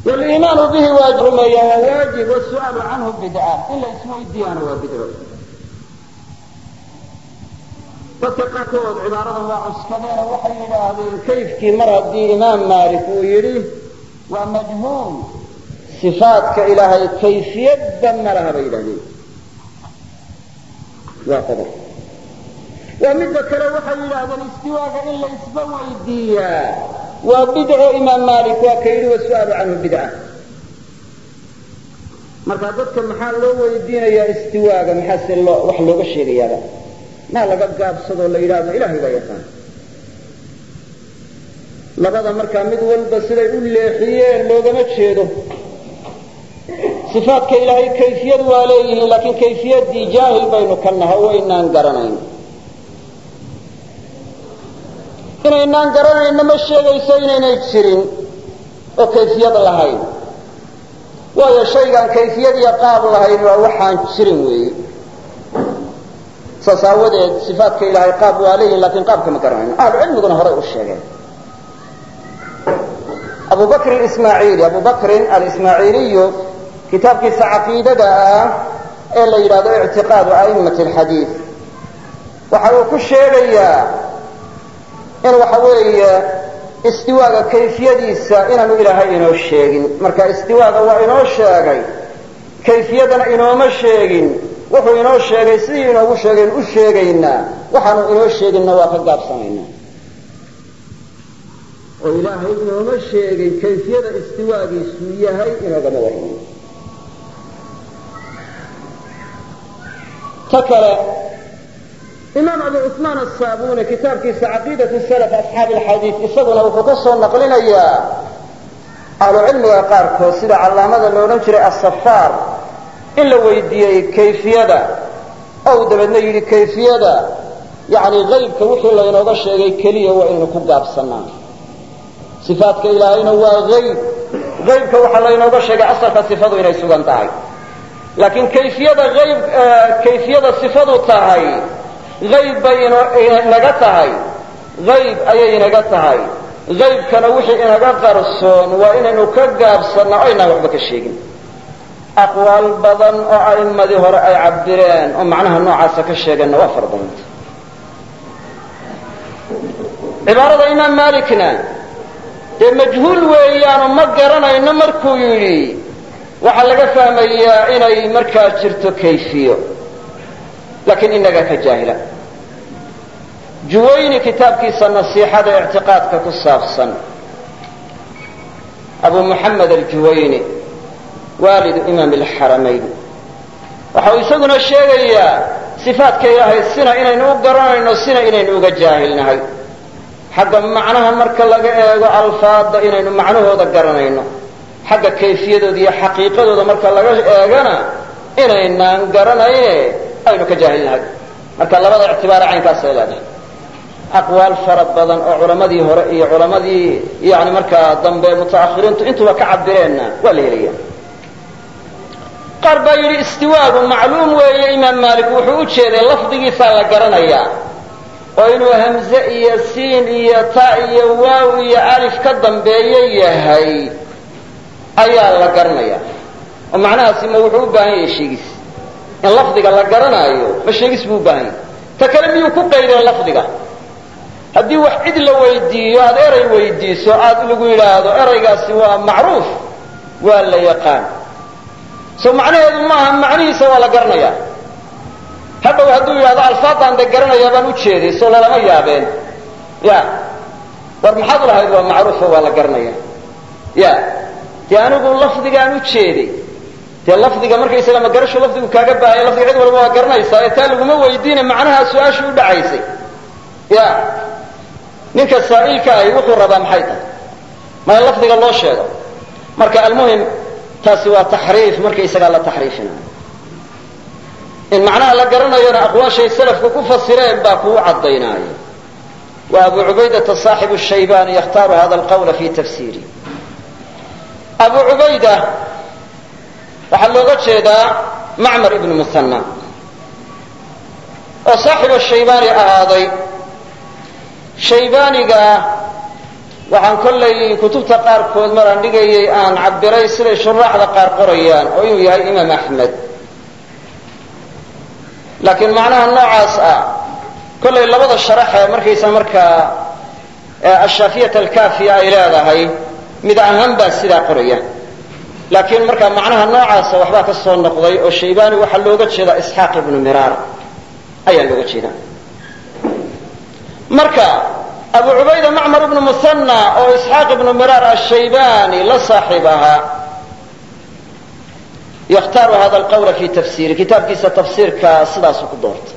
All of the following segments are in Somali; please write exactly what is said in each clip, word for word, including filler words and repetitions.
والإيمان به واجب وواجب والسؤال عنه بدعة إلا اسمه الديانة وبدعة فتقاكود عبارة الله عسكرين وحي هذه كيف كي مرض دي إمام مالك ويريه ومجهول صفات كإلهي كيفية دمرها بإلهي واقضى ومدة كلا وحي هذا الاستواء إلا اسمه الديانة وبدع إمام مالك وكيل والسؤال عنه بدعة marka dadka maxaa loo weydiinaya istiwaaga maxaa loo wax looga sheegayaa ma laga gaabsado la yiraahdo ilaahay baa yaqaan labada marka mid walba siday u leexiyeen loogama jeedo sifaadka ilaahay kayfiyad waa leeyihiin laakiin kayfiyadii jaahil baynu kanahay waynaan garanayn inaynaan garanayna ma sheegayso inaynay jirin oo kayfiyad lahayn waayo shaygaan kayfiyad iyo qaab lahayn waa waxaan jirin weeye saas aawadeed sifaadka ilaahay qaab waa leeyihin laakiin qaabka ma garanayno ahlu cilmiguna horey u sheegeen abu bakr alismaaciili abu bakrin alismaaciiliyu kitaabkiisa caqiidada ah ee la yidhaahdo ictiqaadu a'immati alxadiid waxa uu ku sheegayaa in waxa weeye istiwaaga kayfiyadiisa inaanu ilaahay inoo sheegin marka istiwaaga waa inoo sheegay kayfiyadana inooma sheegin wuxuu inoo sheegay sidii inoogu sheegay u sheegaynaa waxaanu inoo sheeginna waa ka gaabsanaynaa oo ilaahay inooma sheegin kayfiyada istiwaagiisu yahay inoogama warramo ta kale إمام أبو عثمان الصابوني كتاب كيس عقيدة السلف أصحاب الحديث يسألنا وفقصوا نقلنا إياه أهل علم يقاركوا سيدة علامة لو نجري الصفار إلا ويدي كيفية أو دبنا يلي كيفية يعني غيب كوحي الله ينوضى الشيء كلية وإنه كقاب صنان صفات كإلهين هو غيب غيب كوحي الله ينوضى الشيء أصلا صفاته إنه يسوغن تاعي لكن كيفية غيب آه كيفية صفاته تاعي غيب بين نجتهاي غيب أي نجتهاي غيب كان وحي إن قرصون وإن نكجب صنع أين وحبك الشيء أقوال بدن أئمة ظهر أي عبدين ومعناها النوع عسك الشيء إنه وفر ضمت عبارة إمام مالكنا مجهول ويان ومقرنا إن مركو يري وحلق فهم إن أي مركز جرت كيفيه لكن إنك كجاهلة جويني كتاب كيس النصيحة اعتقادك كالصافصا أبو محمد الجويني والد إمام الحرمين وحاو يساقنا الشيء صفات كيراهي السنة إنا نوقرنا إنه السنة إنا نوقع جاهلنا حقا معناها مركا لقى ألفاظ إنا معنوه ذكرنا إنه حقا كيفية دي حقيقة دي مركا لقى إنا إنا نقرنا إيه aynu ka jaahilnahay marka labada ictibaar caynkaas ay leedahay aqwaal farad badan oo culamadii hore iyo culamadii yaani marka dambe mutaakhiriintu intuba ka cabireenna waa la helaya qarba yiri istiwaagu macluum weeye imaam maalik wuxuu u jeeday lafdigiisa la garanayaa oo inuu hamza iyo siin iyo ta iyo waaw iyo alif ka dambeeyo yahay ayaa la garanayaa oo macnahaasi ma wuxuu u baahan yahay sheegis in lafdiga la garanayo ma sheegis buu baahan ta kale miyuu ku qaydeen lafdiga haddii wax cid la weydiiyo aad eray weydiiso aad lagu yidhaahdo eraygaasi waa macruuf waa la yaqaan soo macnaheedu maaha macnihiisa waa la garanayaa hadhow hadduu yidhahdo alfaadaan de garanayaa baan u jeeday soo lalama yaabeen ya war maxaad lahayd waa macruufo waa la garanaya ya dee anigu lafdigaan u jeeday dee lafdiga markaysaga ma garasho lafdigu kaaga baahaya lafdiga cid walba waa garanaysaa ee taa laguma weydiina macnaha su-aashu u dhacaysay ya ninka saa'ilka ahi wuxuu rabaa maxay tahay ma lafdiga loo sheego marka almuhim taasi waa taxriif markaysaga la taxriifinayo in macnaha la garanayona aqwaashay salafku ku fasireen baa kuu caddaynaayo wa abu cubaydata saaxibu shaybani yakhtaaru hada alqawla fi tafsiiri abu cubayda waxaa looga jeedaa macmar ibnu musanna oo saaxibu shaybaani ahaaday shaybaaniga waxaan kollay kutubta qaarkood maraan dhigayay aan cabiray siday shuraaxda qaar qorayaan oo inuu yahay imaam axmed laakiin macnaha noocaas ah kollay labada sharaxee markaysa markaa ashaafiyat alkaafiya ay leedahay mid ahaan baa sidaa qoraya laakiin markaa macnaha noocaasa waxbaa ka soo noqday oo shaybani waxaa looga jeedaa isxaaq ibnu miraar ayaa looga jeedaa marka abu cubayda macmar ibnu musanna oo isxaaq ibnu miraar ashaybani la saaxiib ahaa yakhtaaru hada alqawla fi tafsiiri kitaabkiisa tafsiirka sidaasuu ku doortay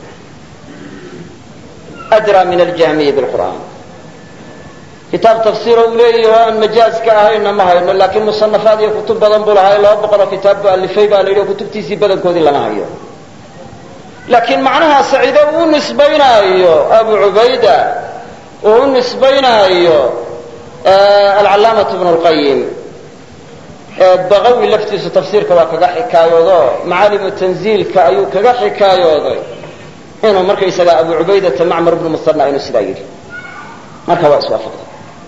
adra min aljahmiya bilqur'aan kitaab tafsiir uu leeyahay oo aan majaaska ahayna ma hayno laakiin musanafaad iyo kutub badan buu lahaa laba boqoloo kitaab buu alifay baa la yidhi oo kutubtiisii badankoodii lama hayo laakiin macnaha saciide uu u nisbaynaayo abu cubayda uu u nisbaynaayo alcallaamatu ibnu lqayim bagawi laftiisu tafsiirka waa kaga xikaayoodo macaalimu tanziilka ayuu kaga xikaayooday inuu markaysaga abu cubaydata macmar ibnu musanna inuu sidaa yidhi marka waa iswaafaqday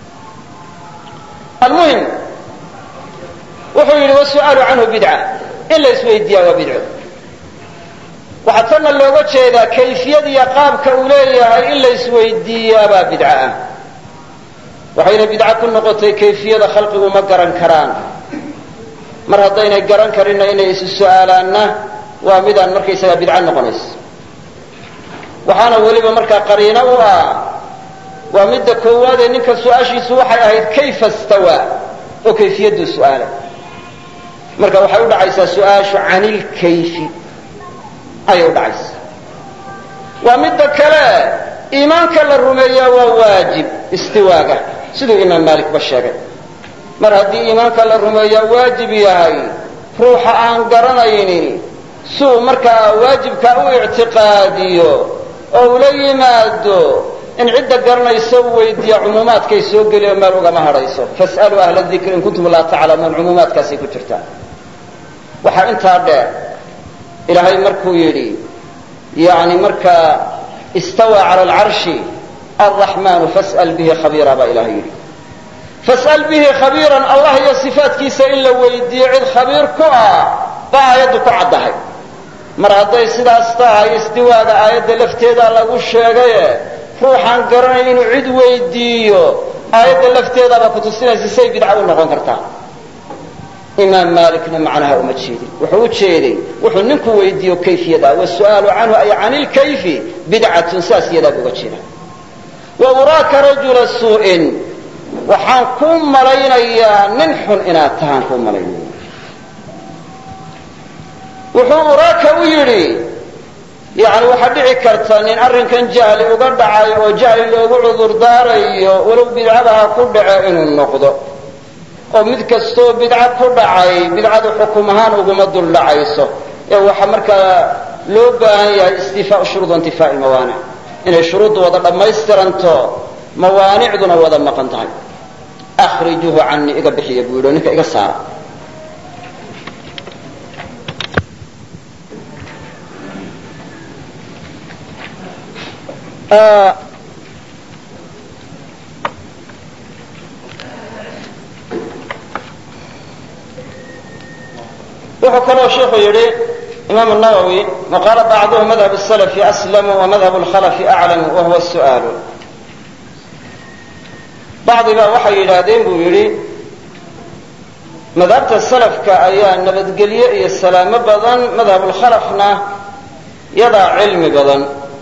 almuhim wuxuu yidhi wasu'aalu canhu bidca in la isweydiiyaa waa bidco waxaa tanna looga jeedaa kayfiyadiiyo qaabka uu leeyahay in la isweydiiyaabaa bidco ah waxayna bidco ku noqotay kayfiyada khalqigu ma garan karaan mar haddaynay garan karinna inay isu su'aalaanna waa midaan markaysagaa bidco noqonayso waxaana weliba markaa qariino u ah waa midda koowaadee ninka su-aashiisu waxay ahayd kayfa stawaa oo kayfiyadduu su'aalay marka waxay u dhacaysaa su-aashu canilkayfi ayay u dhacaysaa waa midda kale iimaanka la rumeeyaa waa waajib istiwaaga siduu imaam maalik ba sheegay mar haddii iimaanka la rumeeyaa waajib yahay ruuxa aan garanaynin suu markaa waajibka u ictiqaadiyo oo ula yimaado in cidda garanayso u weydiiya cumuumaadkay soo geliyo meel ugama hadhayso fas'aluu ahla dikri in kuntum laa taclamuun cumuumaadkaasay ku jirtaa waxaa intaa dheer ilaahay markuu yidhi yani markaa istawaa cala alcarshi alraxmaanu fas'al bihi khabiira baa ilahay yidhi fas'al bihi khabiiran allah iyo sifaatkiisa in la weydiiyo cid khabiir ku ah baa aayaddu ku caddahay mar hadday sidaas tahay istiwaaga aayadda lafteeda lagu sheegaye ruuxaan garanay inuu cid weydiiyo aayadda lafteedaba kutusinaysa say bidca u noqon kartaa imaam maalikna macnaha uma jeedin wuxuu u jeeday wuxuu ninku weydiiyo kayfiyada wasu'aalu canhu ay can ilkayfi bidcatun saas yadaa uga jeeda wa uraaka rajula suu'in waxaan ku malaynayaa nin xun inaad tahaan ku malaynaya wuxuu uraaka u yidhi yani waxaa dhici karta nin arrinkan jahli uga dhacay oo jahli loogu cudur daarayo walow bidcada ha ku dhace inuu noqdo oo mid kastoo bidca ku dhacay bidcadu xukum ahaan uguma dul dhacayso ee waxaa markaa loo baahan yahay istifaau shuruud intifaa'i mawaanic inay shuruuddu wada dhammaystiranto mawaanicduna wada maqan tahay akhrijuuhu canii iga bixiya buu yidhi oo ninka iga saara wuxuu kaloo sheikhu yidhi imaam الnawowi waqaala bacduhu madhab الsalfi aslamu wamadhab اlkhalfi aclamu wahuwa su'aalu bacdigaa waxay yidhaahdeen buu yidhi madhabta salafka ayaa nabadgelye iyo salaamo badan madhab اlkhalafna yadaa cilmi badan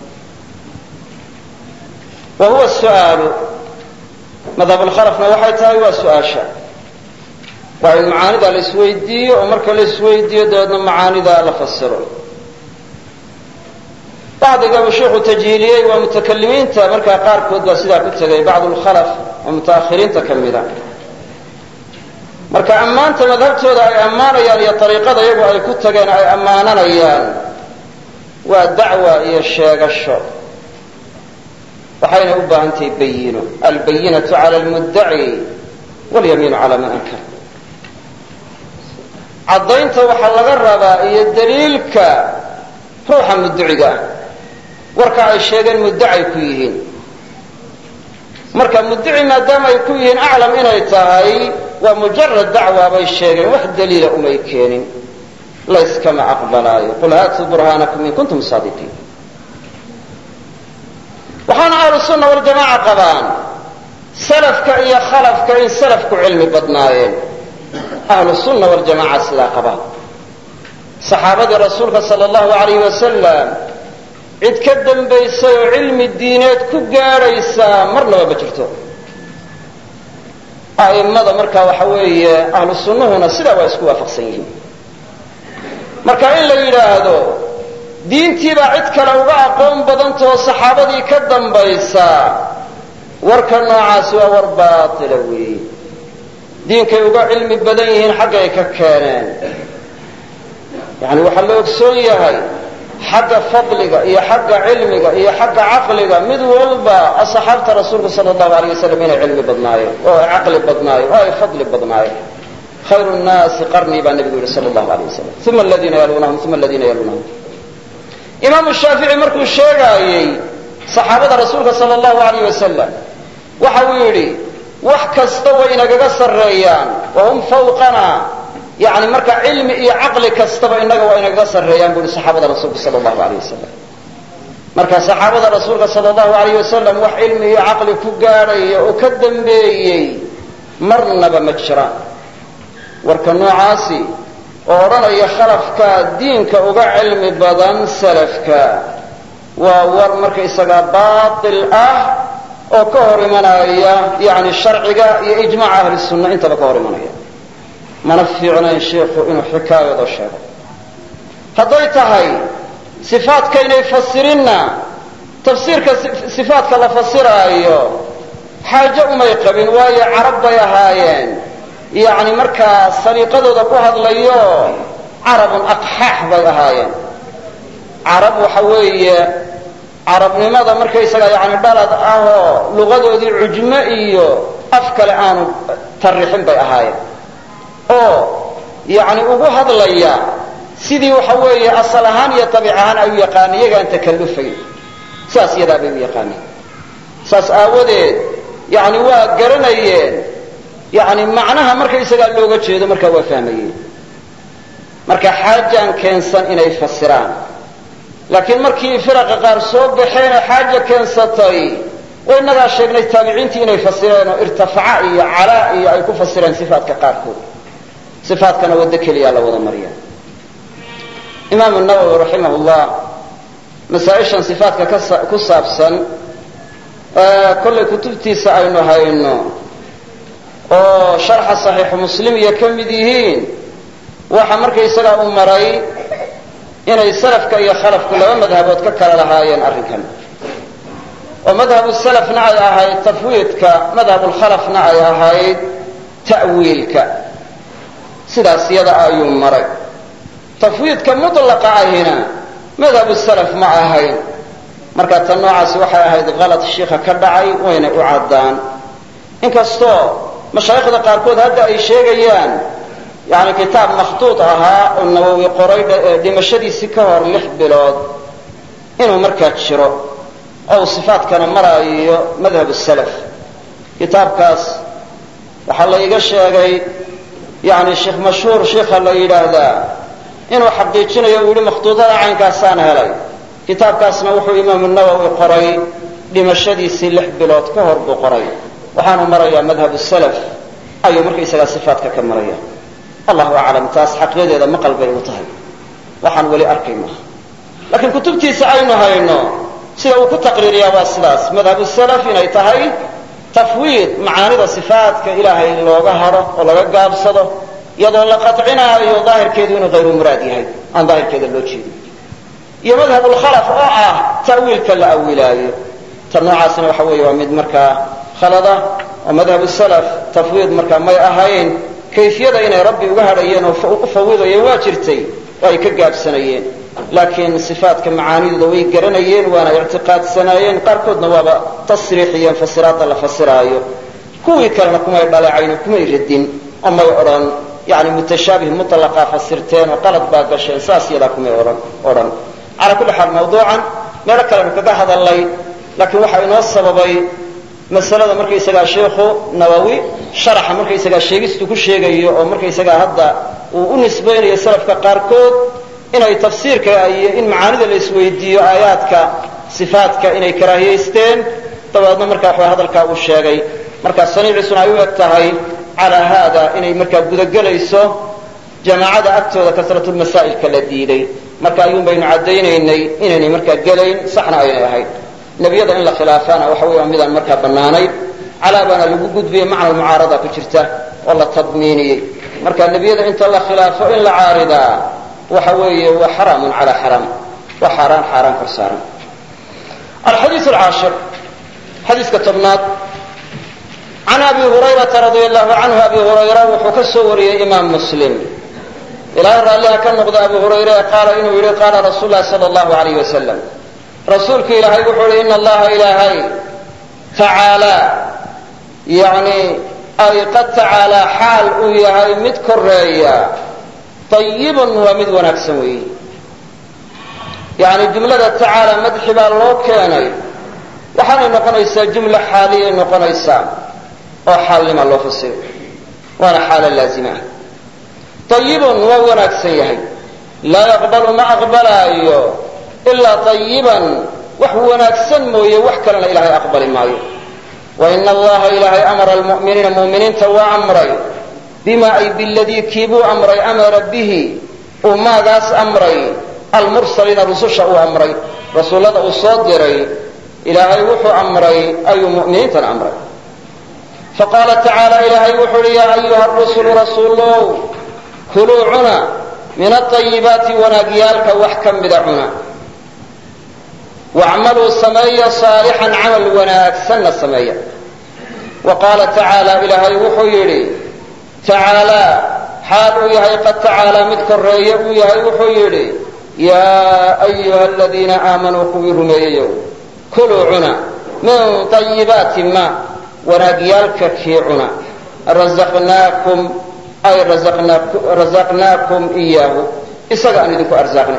wa huwa su'aalu madhab اlkhalafna waxay tahay waa su-aasha waa in macaanida la isweydiiyo oo marka la isweydiiyo dabeedna macaanida la fasiro bacdiga uu sheikhu tajhiiliyey waa mutakalimiinta markaa qaarkood baa sidaa ku tegay bacdu lkhalaf oo mutaakhiriinta ka mida marka ammaanta madhabtooda ay ammaanayaan iyo ariiqada iyagu ay ku tageen ay ammaananayaan waa dacwa iyo sheegasho waxayna u baahan tahay bayino albayinatu cala lmuddaci walyamiinu cala man ankar caddaynta waxaa laga rabaa iyo daliilka ruuxa mudduciga ah warka ay sheegeen muddacay ku yihiin marka muddaci maadaama ay ku yihiin aclam inay tahay waa mujarad dacwa bay sheegeen wax daliila umay keenin layskama aqbalaayo qul haatuu burhaanakum in kuntum saadiqiin waxaana ahlu sunna waljamaaca qabaan salafka iyo khalafka in salafku cilmi badnaayeen ahlu sunna waljamaaca sidaa qabaan saxaabadii rasuulka sala allahu alayh wasalam cid ka dambaysay oo cilmi diineed ku gaadhaysaa marnaba ma jirto a'immada markaa waxa weeye ahlu sunnuhuna sidaa waa isku waafaqsan yihiin marka in la yidhaahdo diintiibaa cid kale uga aqoon badantao saxaabadii ka dambaysa warka noocaasi waa war baatila weeye diinkay uga cilmi badan yihiin xaggay ka keeneen yani waxaa la ogsoon yahay xagga fadliga iyo xagga cilmiga iyo xagga caqliga mid walba asxaabta rasuulka sala allahu alayh wasalam inay cilmi badnaayeen oo ay caqli badnaayeen oo ay fadli badnaayeen khayru nnaasi qarnii baa nebigu yihi sala allahu alayh wasalam uma aladiina yalunahum uma aladiina yalunahum imaamu shaafici markuu sheegaayey saxaabada rasuulka sala allahu alayh wasalam waxa uu yidhi wax kasta way inagaga sarreeyaan wahum fawqana yani marka cilmi iyo caqli kastaba inaga waa inagaga sarreeyaan bu ihi saxaabada rasuulka sala allahu alayh wasalam marka saxaabada rasuulka sala allahu alayh wasalam wax cilmi iyo caqli ku gaadhaya oo ka dambeeyey marnaba ma jiraan warka noocaasi oo odhanaya khalafka diinka uga cilmi badan salafka waa war markaysagaa baatil ah oo ka hor imanaya yani sharciga iyo ijmaaca ahli sunna intaba ka hor imanaya mana fiicnayn sheikhu inuu xikaayado sheego hadday tahay sifaadkaynay fasirinna tafsiirka sifaadka la fasiraayo xaajo umay qabin waayo carab bay ahaayeen yani markaa saliiqadooda ku hadlayo carabun aqxaax bay ahaayeen carab waxa weeye carabnimada markaysaga yani dhalad ahoo luqadoodii cujmo iyo af kale aanu tarixin bay ahaayeen oo yani ugu hadlaya sidii waxa weeye asal ahaan iyo tabiic ahaan ay u yaqaaneen iyagaan takallufayn saas iyadaa bay u yaqaaneen saas aawadeed yani waa garanayeen yani macnaha markaysagaa looga jeedo markaa waa fahmayeen marka xaajaan keensan inay fasiraan laakiin markii firaqa qaar soo baxeenee xaaja keensatay way inagaa sheegnay taabiciintii inay fasireen oo irtifaca iyo calaa iyo ay ku fasireen sifaatka qaarkood sifaatkana waddo keliyaa la wada mariya imaamu nawowi raximah llah masaa-ishan sifaatka ku saabsan kollay kutubtiisa aynu hayno oo sharxa saxiixu muslim iyo ka mid yihiin waxa markaysagaa u maray inay salafka iyo khalafku laba madhabood ka kala lahaayeen arrinkan oo madhabu salafna ay ahayd tafwiidka madhabulkhalafna ay ahayd ta'wiilka sidaas yada ayuu maray tafwiidka mutlaqa ahina madhabu salaf ma ahayn marka tan noocaasi waxay ahayd qalad shiikha ka dhacay wayna u caddaan inkastoo mashaayikhda qaarkood hadda ay sheegayaan yani kitaab makhtuud ahaa oo nawowi qoray dhimashadiisii ka hor lix bilood inuu markaa jiro oo uu sifaatkana maraayo madhab salaf kitaabkaas waxaa la iga sheegay yani sheekh mashhuur sheikha la yidhaahdaa inuu xaqiijinayo uu yihi makhtuudada caynkaasaan helay kitaabkaasna wuxuu imaamu nawowi qoray dhimashadiisii lix bilood ka hor buu qoray waxaanu marayaa madhab salaf ayuu markaysagaa sifaatka ka maraya allahu aclam taas xaqiiqadeeda maqal bay u tahay waxaan weli arkay maaha laakiin kutubtiisa aynu hayno sida uu ku taqriiriyaa waa sidaas madhabu salaf inay tahay tafwiid macaanida sifaatka ilaahay looga haro oo laga gaabsado iyadoo la qaطcinaayo daahirkeedu inuu hayru muraad yahay aan daahirkeeda loo jeedin iyo madhabulkhalaf oo ah ta'wiilka la awilaayo ta noocaasna waxa weeye waa mid markaa khalada oo madhabu salaf tafwiid markaa may ahayn kayfiyada inay rabbi uga hadhayeen oo u fawidayeen waa jirtay oo ay ka gaabsanayeen laakiin sifaatka macaanidooda way garanayeen waana ictiqaadsanaayeen qaarkoodna waaba tasriixiyeen fasiraadda la fasiraayo kuwii kalena kumay dhaleecayn kumay radin oo may odhan yani mutashaabih mutlaqa fasirteen oo qalad baa gasheen saas yadaa kumay odhan odhan calaa kulli xaal mawduucan meelo kalenu kaga hadalnay laakiin waxaa inoo sababay masalada markaysagaa sheekhu nawowi sharaxa markaysagaa sheegistu ku sheegayo oo markaysagaa hadda uu u nisbaynayo salafka qaarkood inay tafsiirka iyo in macaanida la isweydiiyo aayaadka sifaatka inay karaahiyaysteen dabeedna markaa waxaa hadalkaa uu sheegay markaa saniiciisuna ay u eg tahay calaa haada inay markaa gudagelayso jamaacada agtooda kasratulmasaa'ilka la diiday marka ayuun baynu caddaynaynay inaynay markaa gelayn saxna aynay ahayd nebiyada in la khilaafaana waxa wey waa midaan markaa bannaanayn calaabaana lagu gudbiyey macna almucaarada ku jirta oo la tadmiiniyey marka nebiyada inta la khilaafo in la caaridaa waxa weeye waa xaraamun calaa xaraam waa xaaraan xaaraan kor saaran alxadiiث alcaashir xadiiska tobnaad can abi hurayrata radia allahu canhu abi hurayra wuxuu ka soo wariyey imaam muslim ilaahay raalliha ka noqda abu hurayre qaala inuu yidhi qaala rasuul lahi sala allahu alayh wasalam rasuulku ilaahay wuxuu yihi ina allaha ilaahay tacaalaa yani ay qad tacaalaa xaal uu yahay mid koreeya ayibun waa mid wanaagsan weeye yani jumlada tacaala madxi baa loo keenay waxaanay noqonaysaa jumla xaaliyay noqonaysaa oo xaalnima loo fasiro waana xaalo laazima ah ayibun waa wanaagsan yahay laa yaqbalu ma aqbalaayo ilaa ayiban wax wanaagsan mooye wax kalena ilaahay aqbali maayo waina allaha ilaahay amara almu'miniina mu'miniinta waa amray bima ay biladii kiibuu amray amara bihi uu maagaas amray almursaliina rususha uu amray rasuullada uu soo diray ilaahay wuxuu amray ayuu mu'miniintana amray faqaala tacaala ilaahay wuxuu uhi yaa ayuha rusulu rasuulow kuluu cuna min aayibaati wanaagyaalka wax ka mida cuna wacmaluu sameeya saalixan camal wanaagsanna sameeya wa qaala tacaala ilaahay wuxuu yidhi tacaalaa xaal uu yahay qad tacaalaa mid koreeye uu yahay wuxuu yidhi yaa ayuha aladiina aamanuu kuwii rumeeyeyow kuluu cuna min ayibaati ma wanaagyaalka kii cuna razaqnaakum ay razaqnaakum iyaahu isaga aan idinku arsaaqnay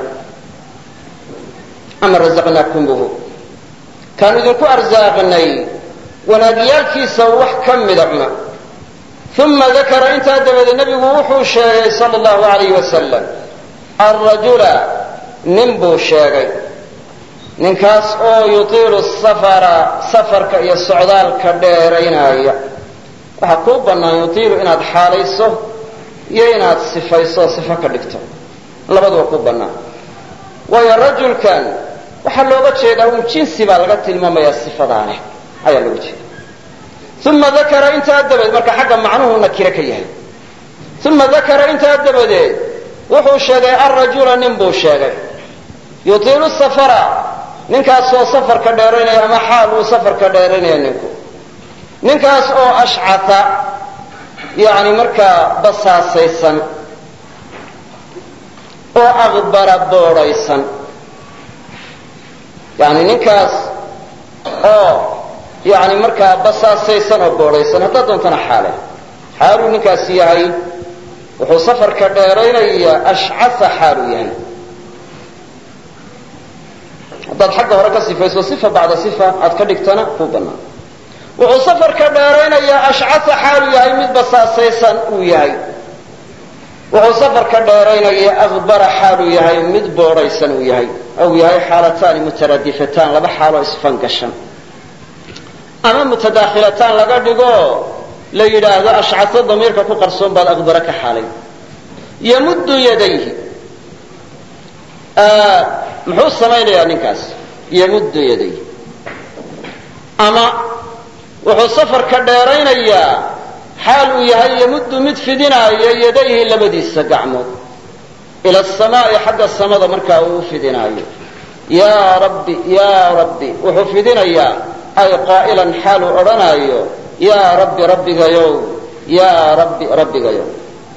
ama razaqnaakum buhu kaanu idinku arsaaqnay wanaagyaalkiisa wax ka mida cuna uma dakara intaa dabadeed nebigu wuxuu sheegay sala allahu alayh wasalam alrajula nin buu sheegay ninkaas oo yutiilu safara safarka iyo socdaalka dheeraynaya waxaa kuu bannaan yutiilu inaad xaalayso iyo inaad sifayso oo sifo ka dhigto labaduba ku bannaan waayo rajulkan waxaa looga jeedaa un jinsi baa laga tilmaamayaa sifadaaneh ayaa looga jeeda uma dakara intaa dabadeed marka xagga macnuhu nakiro ka yahay uma dakara intaa dabadeed wuxuu sheegay alrajula nin buu sheegay yutiilu safara ninkaas oo safarka dheeraynaya ama xaal uu safarka dheeraynaya ninku ninkaas oo ashcata yani markaa basaasaysan oo aqbara boodhaysan yani ninkaas oo yani markaa basaasaysan oo boodhaysan haddaad doontana xaale xaaluu ninkaasi yahay wuxuu safarka dheeraynaya ashcasa xaaluu yahay haddaad xagga hore ka sifayso sifa bacda sifa aad ka dhigtana kuu bannaan wuxuu safarka dheeraynayaa ashcasa xaaluu yahay mid basaasaysan uu yahay wuxuu safarka dheeraynaya aqbara xaaluu yahay mid boodhaysan uu yahay ou yahay xaalataani mutaradifatan laba xaaloo isfangashan ama mutadaakhilataan laga dhigo la yidhaahdo ashcaso damiirka ku qarsoon baad aqbara ka xaalay yamuddu yadayhi muxuu samaynayaa ninkaas yamuddu yadayhi ama wuxuu safarka dheeraynayaa xaal uu yahay yamuddu mid fidinaayo yadayhi labadiisa gacmood ila asamaa'i xagga samada markaa uu u fidinaayo yaa rabbi yaa rabbi wuxuu fidinayaa ay qaa'ilan xaaluu odhanaayo yaa rabbi rabbigayow yaa rabbi rabbigayow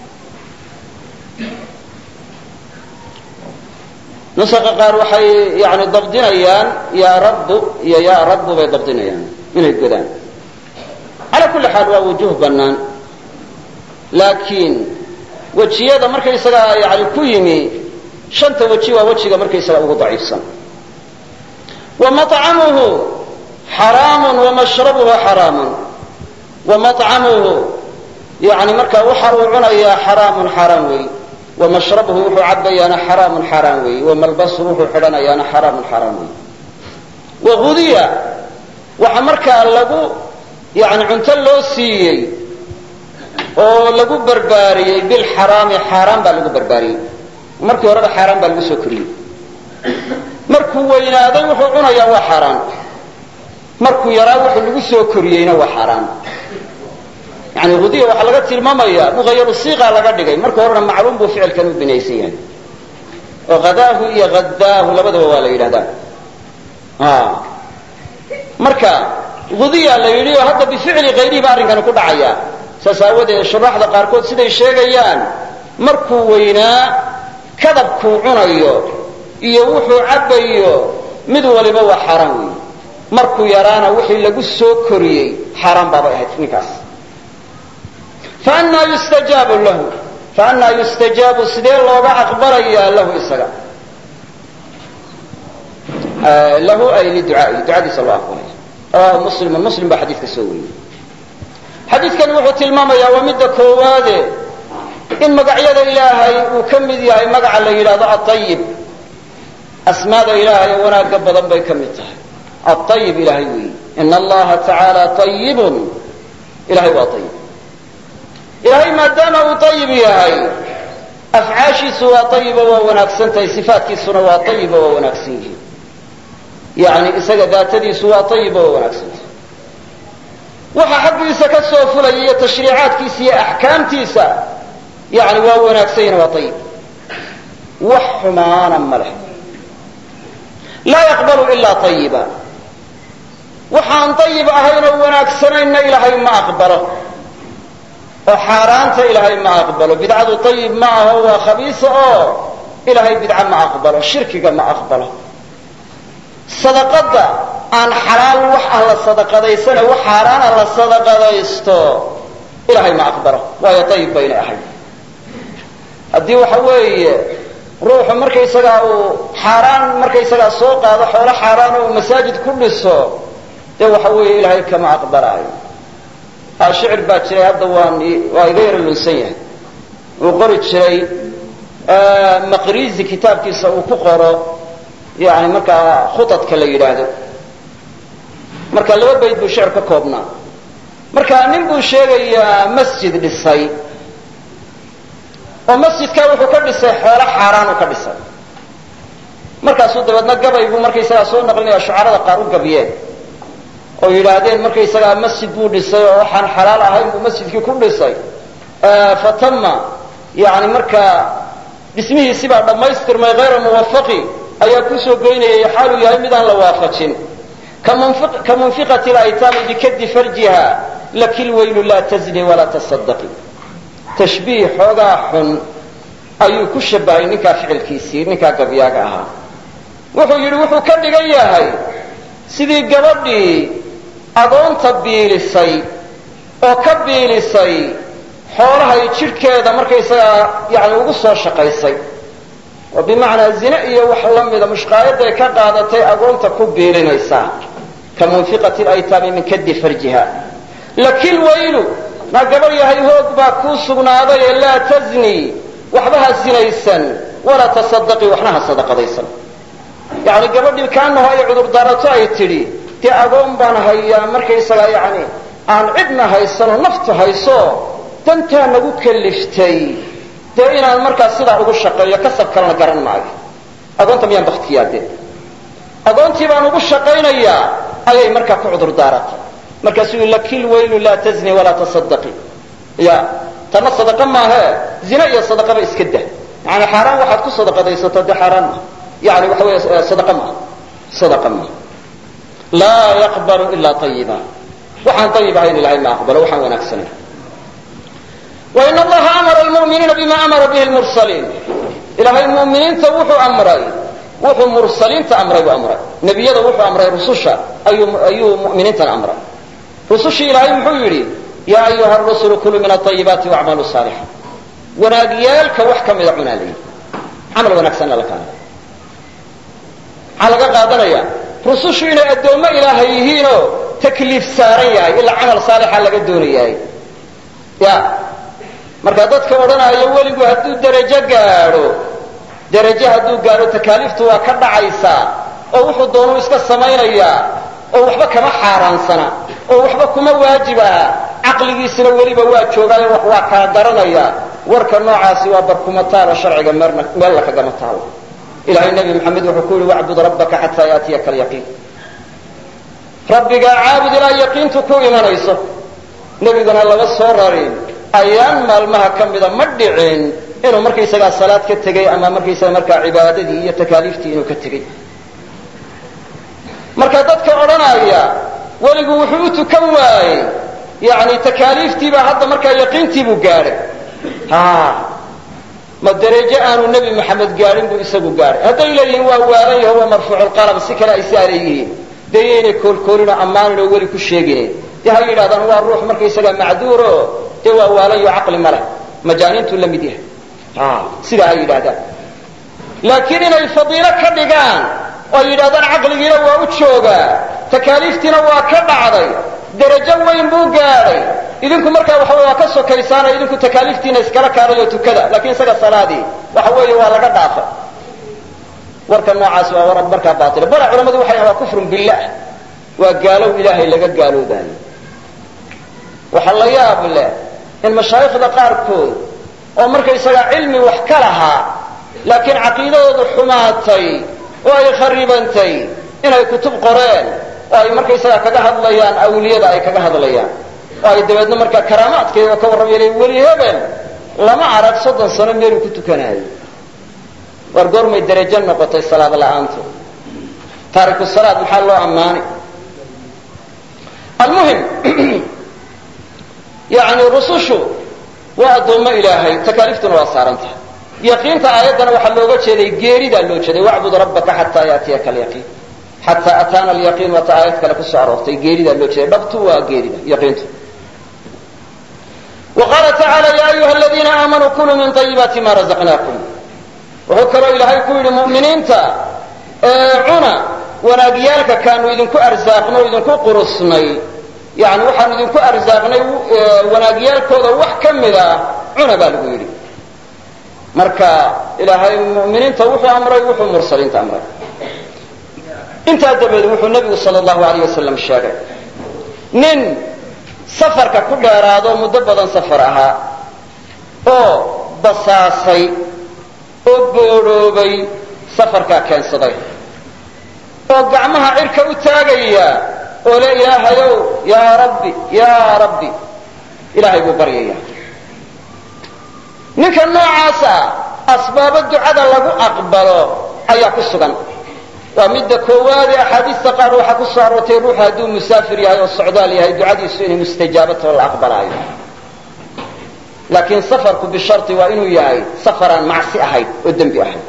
nusaqa qaar waxay yani dabdinayaan yaa rabbu iyo yaa rabbu bay dabdinayaan inay godaan calaa kulli xaal waa wujuuh bannaan laakiin wejiyada markaysagaa yani ku yimi shanta weji waa wejiga markaysaga ugu daciifsan wa maطcamuhu xaraamun wamashrabuhu xaraamun wamaطcamuhu yani markaa waxa uu cunayaa xaraamun xaaraan wey wamashrabuhu wuxuu cabayaana xaraamun xaaraan wey wamalbasuhu wuxuu xidhanayaana xaraamun xaaraan wey wagudiya waxa markaa lagu yani cunto loo siiyey oo lagu barbaariyey bilxaraami xaaraan baa lagu barbaariyey markii horeba xaaraan baa lagu soo koriyey markuu weynaaday wuxuu cunayaa waa xaaraan markuu yaraa wuxuu lagu soo koriyeyna waa xaaraan yani gudiya waxaa laga tilmaamaya muhayaru siiqa laga dhigay marka horena macluum buu ficilkan u binaysan yahay oo hadaahu iyo hadaahu labadaba waa la yidhahdaa marka gudiya la yidhi oo hadda bificli kayrihi ba arrinkani ku dhacaya saas aawadeed shuraaxda qaarkood siday sheegayaan markuu weynaa kadabkuu cunayo iyo wuxuu cabbayo mid waliba waa xaaraan weeye markuu yaraana wixii lagu soo koriyey xaaraan baabay ahayd ninkaas faannaa yustajaabu lahu faannaa yustajaabu sidee looga aqbalayaa lahu isaga lahu ay liducaa'ihi ducadiisa loo aqbalaya rawahu muslim muslim baa xadiidka soo wariyey xadiidkani wuxuu tilmaamayaa waa midda koowaade in magacyada ilaahay uu ka mid yahay magaca la yidhahdo aayib asmaada ilaahay oo wanaagga badan bay ka mid tahay aayib ilaahay weeyi ina allaha tacaala ayibun ilahay waa ayib ilaahay maadaama uu ayib yahay afcaashiisu waa ayibo waa wanaagsan tahay sifaatkiisuna waa ayibo waa wanaagsan yihiin yani isaga daatadiisu waa ayibo waa wanaagsan tahay waxa xaggiisa ka soo fulaya iyo tashriicaadkiisa iyo axkaamtiisa yani waa wanaagsanyina waa ayib wax xumaana ma leh laa yaqbalu ilaa ayiba waxaan ayib ahaynoo wanaagsanayna ilaahay ma aqbalo oo xaaraanta ilaahay ma aqbalo bidcadu ayib ma aho waa khabiisa oo ilaahay bidca ma aqbalo shirkiga ma aqbalo sadaqada aan xalaal wax ah la sadaqadaysana wax xaaraana la sadaqadaysto ilaahay ma aqbalo waayo ayib baynay ahayd haddii waxa weeye ruuxu markaysagaa uu xaaraan markaysagaa soo qaado xoolo xaaraan oo uu masaajid ku dhiso dee waxa weeye ilaahay kama aqbalaayo aa shicir baa jiray hadda waan waa iga yara lunsan yahay uu qori jiray maqrizi kitaabkiisa uu ku qoro yani markaa khudadka la yidhaahdo marka laba bayd buu shicir ka koobnaa marka nin buu sheegayaa masjid dhisay oo masjidkaa wuxuu ka dhisay xoolo xaaraanu ka dhisay markaasuu dabeedna gabay buu markaysagaa soo naqlinaya shucarada qaar u gabiyeen oo yidhaahdeen markaysagaa masjid buu dhisay oo waxaan xalaal ahayn buu masjidkii ku dhisay fatama yani markaa dhismihiisibaa dhammaystirmay hayra muwafaqi ayaa kusoo geynayay xaaluu yahay midaan la waafajin ka munfiqati laytaami bikadi farjiha lakil waylu laa tazni walaa tasadaqi tashbiih xoogaa xun ayuu ku shabahay ninkaa ficilkiisii ninkaa gabyaaga ahaa wuxuu yidhi wuxuu ka dhigan yahay sidii gabadhii adoonta biilisay oo ka biilisay xoolahay jidhkeeda markaysagaa yani ugu soo shaqaysay oo bimacnaa zine iyo wax la mida mushqaayaday ka qaadatay agoonta ku biilinaysaa ka munfiqati laytaami min kadi farjiha lakil waylu ma gabar yahay hoog baa kuu sugnaaday ee laa tazni waxba ha sinaysan walaa tasadaqi waxna ha sadaqadaysan yani gabadhii kaanaho ay cudurdaarato ay tidhi dee agoon baan hayaa markaysagaa yani aan cidna haysanoo naftu hayso dantaa nagu kaliftay dee inaan markaas sidaa ugu shaqeeyo kasab kalena garan maayo agoonta miyaan baktiyaadee agoontii baan ugu shaqaynayaa ayay markaa ku cudurdaaratay markaasuu lakil waylu laa tazni walaa tasadaqi ya tana sadaqa maahe zina iyo sadaqaba iska dah yani xaaraan waxaad ku sadaqadaysato dee xaaraan maaha yani waxa wey sadaqa maaha sadaqa maaha laa yaqbalu ilaa ayiba waxaan ayib ahayn ilahay ma aqbalo waxaan wanaagsanayn wain allaha amara lmuminiina bima amara bihi lmursaliin ilahay muminiinta wuxuu amray wuxuu mursaliinta amray buu amray nebiyada wuxuu amray rususha ayuu ayuu muminiintana amray rusushii ilaahay muxuu yidhi yaa ayuha rusulu kuluu min aayibaati wacmaluu saalixa wanaagyaalka wax ka mida cunaa layidhi camal wanaagsanna la kaana maxaa laga qaadanaya rusushu inay addoommo ilaahay yihiinoo takliif saaran yahay ilaa camal saalixa laga doonayahay ya marka dadka odhanaya weligu hadduu darajo gaadho darajo hadduu gaadho takaaliiftu waa ka dhacaysaa oo wuxuu doonuu iska samaynayaa oo waxba kama xaaraansana oo waxba kuma waajib aha caqligiisina weliba waa joogaayo wax waa kala garanaya warka noocaasi waa barkumataalo sharciga meel la kagama taalo ilaahay nebi maxamed wuxuu ku yihi wacbud rabbaka xataa yaatiyaka alyaqiin rabbigaa caabud ilaa yaqiintu ku imanayso nebiguna laga soo rarin ayaan maalmaha ka mida ma dhicin inuu markaysagaa salaad ka tegey ama markaysaga markaa cibaadadii iyo takaaliiftii inuu ka tegey marka dadka odhanaya weligu wuxuu u tukan waayey yani takaaliiftiibaa hadda markaa yaqiintiibuu gaadhay ha ma darajo aanu nebi maxamed gaadhin buu isagu gaadhay hadday leeyihiin waa waalan yaho waa marfuuculqalam si kale ay saa leeyihiin dee yaynay koolkoolinoo ammaaninoo weli ku sheeginayn dee ha yidhahdaan waa ruux markaysagaa macduuro dee waa waalan yaho caqli ma leh majaaniintuu la mid yahay sidaa ha yidhahdaan laakiin inay fadiilo ka dhigaan oo yidhahdaan caqligiina waa u joogaa takaaliiftiina waa ka dhacday darajo weyn buu gaadhay idinku markaa waxa waa ka sokaysaanoo idinku takaaliiftiina iskala kaadayoo tukada laakiin isaga salaadii waxa weeye waa laga dhaafay warka noocaas waa war markaa baatila bala culamadu waxay waa kufrun billah waa gaalow ilaahay laga gaaloobayo waxa la yaab leh in mashaayikhda qaarkood oo markaysaga cilmi wax ka lahaa laakiin caqiidadoodu xumaatay oo ay kharibantay inay kutub qoreen oo ay markaysaga kaga hadlayaan awliyada ay kaga hadlayaan oo ay dabeedna markaa karaamaadkeeda ka warramayeen weli hebel lama arag soddon sano meeluu ku tukanayo war goormay darajo noqotay salaad la'aantu taariku salaad maxaa loo ammaanay almuhim yani rusushu waa addoommo ilaahay takaaliiftuna waa saaran tahay yaqiinta aayaddana waxaa looga jeeday geeridaa loo jeeday wacbud rabbaka xataa yaatiyaka alyaqiin xataa ataana alyaqiin waata aayad kale ku soo aroortay geeridaa loo jeeday dhabtu waa geerida yaqiintu wa qaala tacaala ya ayuha aladiina aamanuu kuluu min طayibaati ma razaqnaakum wuxuu kaloo ilaahay ku yidhi mu'miniinta ee cuna wanaagyaalka kaanu idinku arsaaqno o idinku qurusnay yani waxaanu idinku arsaaqnay wanaagyaalkooda wax ka mida cuna baa lagu yidhi marka ilaahay mu'miniinta wuxuu amray wuxuu mursaliinta amray intaa dabadeed wuxuu nebigu sal allahu alayh wasalam sheegay nin safarka ku dheeraado muddo badan safar ahaa oo basaasay oo boodhoobay safarkaa keensaday oo gacmaha cirka u taagaya oo le ilaahayow yaa rabbi yaa rabbi ilaahay buu baryaya ninka noocaasa asbaabo ducada lagu aqbalo ayaa ku sugan waa midda koowaade axaadiista qaar waxaa ku soo aroortay ruuxu hadduu musaafir yahay oo socdaal yahay ducadiisu inay mustajaabatoo la aqbalaayo laakiin safarku bisharti waa inuu yahay safaraan macsi ahayd oo dembi ahayd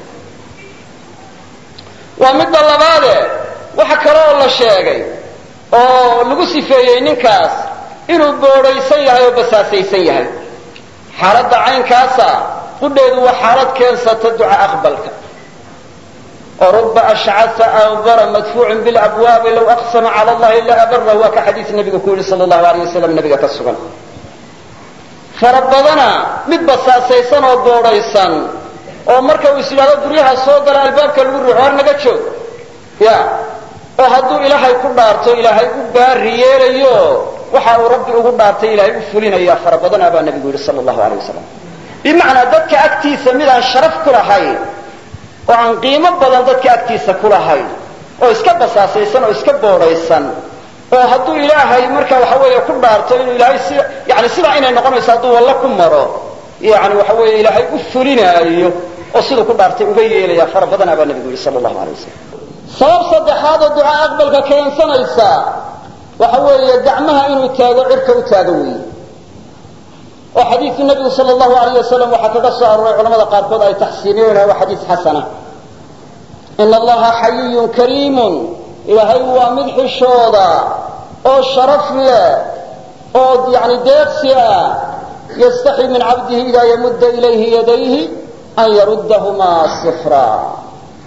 waa midda labaade waxa kale oo la sheegay oo lagu sifeeyey ninkaas inuu boodhaysan yahay oo basaasaysan yahay xaaladda caynkaasa qudheedu waa xaalad keensata duca aqbalka oo ruba ashcasa abara madfuucin bilabwaabi low aqsama cala allahi la abara waa ka xadiis nabiga ku yidhi sala allahu alayh wasalam nabiga ka sugan fara badana mid basaasaysan oo boodhaysan oo marka uu is yidhahdo guryaha soo gala albaabka lagu ruuxo har naga joog ya oo hadduu ilaahay ku dhaarto ilaahay u baari yeelayo waxa uu rabbi ugu dhaartay ilaahay u fulinaya fara badana baa nabigu yidhi sala allahu alayh wasalam bimacnaa dadka agtiisa midaan sharaf ku lahayn oo aan qiimo badan dadka agtiisa ku lahayn oo iska basaasaysan oo iska boodhaysan oo hadduu ilaahay marka waxa weeye ku dhaarto inuu ilaahay si yani sidaa inay noqonayso hadduu wallo ku maro yani waxa weeye ilaahay u fulinaayo oo siduu ku dhaartay uga yeelaya fara badana baa nabigu yidhi sala allahu alayh wasalam sabab saddexaad oo duca aqbalka keensanaysa waxa weeye gacmaha inuu taago cirka u taago weeye oo xadiidkii nabigu sala allahu alayh wasalam waxaa kaga soo arooray culamada qaarkood ay taxsiiniyeen waa xadiis xasana ina allaha xayiyun kariimun ilaahay waa mid xishooda oo sharaf leh oo yani deeqsi ah yastaxi min cabdihi idaa yamudda ilayhi yadayhi an yaruddahumaa sifra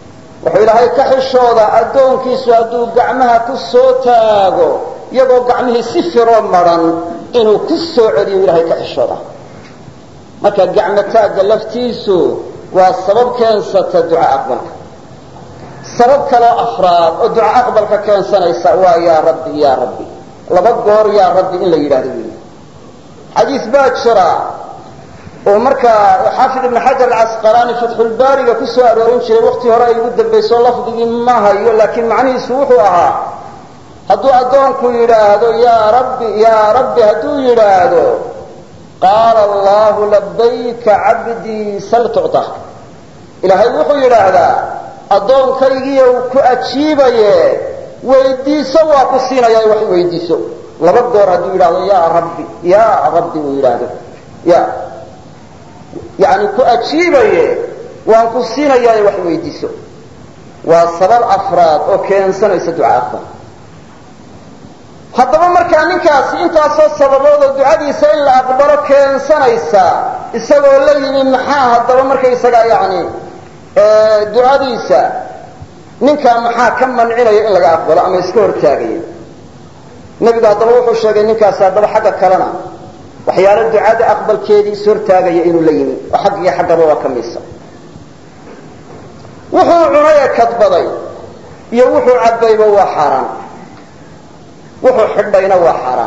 wuxuu ilaahay ka xishoodaa addoonkiisu hadduu gacmaha ku soo taago iyagoo gacmihii si firo maran inuu ku soo celiyo ilaahay ka xishoodaa marka gacmo taagga laftiisu waa sabab keensata duca aqbalka sabab kaloo afraad oo duca aqbalka keensanaysa waa yaa rabbi yaa rabbi laba goor yaa rabbi in la yidhaahdo weyi xadiis baa jira oo markaa xaafid ibn xajar alcasqalaani fatxulbaariga ku soo aroorin jiray waqti hore ay ugu dambayso lafdigii ma hayo laakiin macnihiisu wuxuu ahaa hadduu addoonku yidhaahdo yaa rabbi yaa rabbi hadduu yidhaahdo qaala allahu labayka cabdii sal tucta ilaahay wuxuu yidhaahdaa addoonkaygiiyo ku ajiibaye weydiiso waa ku siinaya wax weydiiso laba goor hadduu yidhaahdo yaa rabbi yaa rabbi uu yidhaahdo ya yani ku ajiibaye waan ku siinayaa wax weydiiso waa sabab afraad oo keensanaysa duca aqbal haddaba markaa ninkaasi intaasoo sababoodoo ducadiisa in la aqbalo keensanaysa isagoo la yimi maxaa haddaba markaysagaa yani ducadiisa ninkaa maxaa ka mancinaya in laga aqbalo ama iska hortaagaya nebigu haddaba wuxuu sheegay ninkaasi haddaba xagga kalena waxyaalo ducada aqbalkeedii is hortaagaya inuu la yimi oo xagg iyo xaggaba waa ka miisa wuxuu cunay ee kadbaday iyo wuxuu cabbayba waa xaaraan wuxuu xidhayna waa xaaraan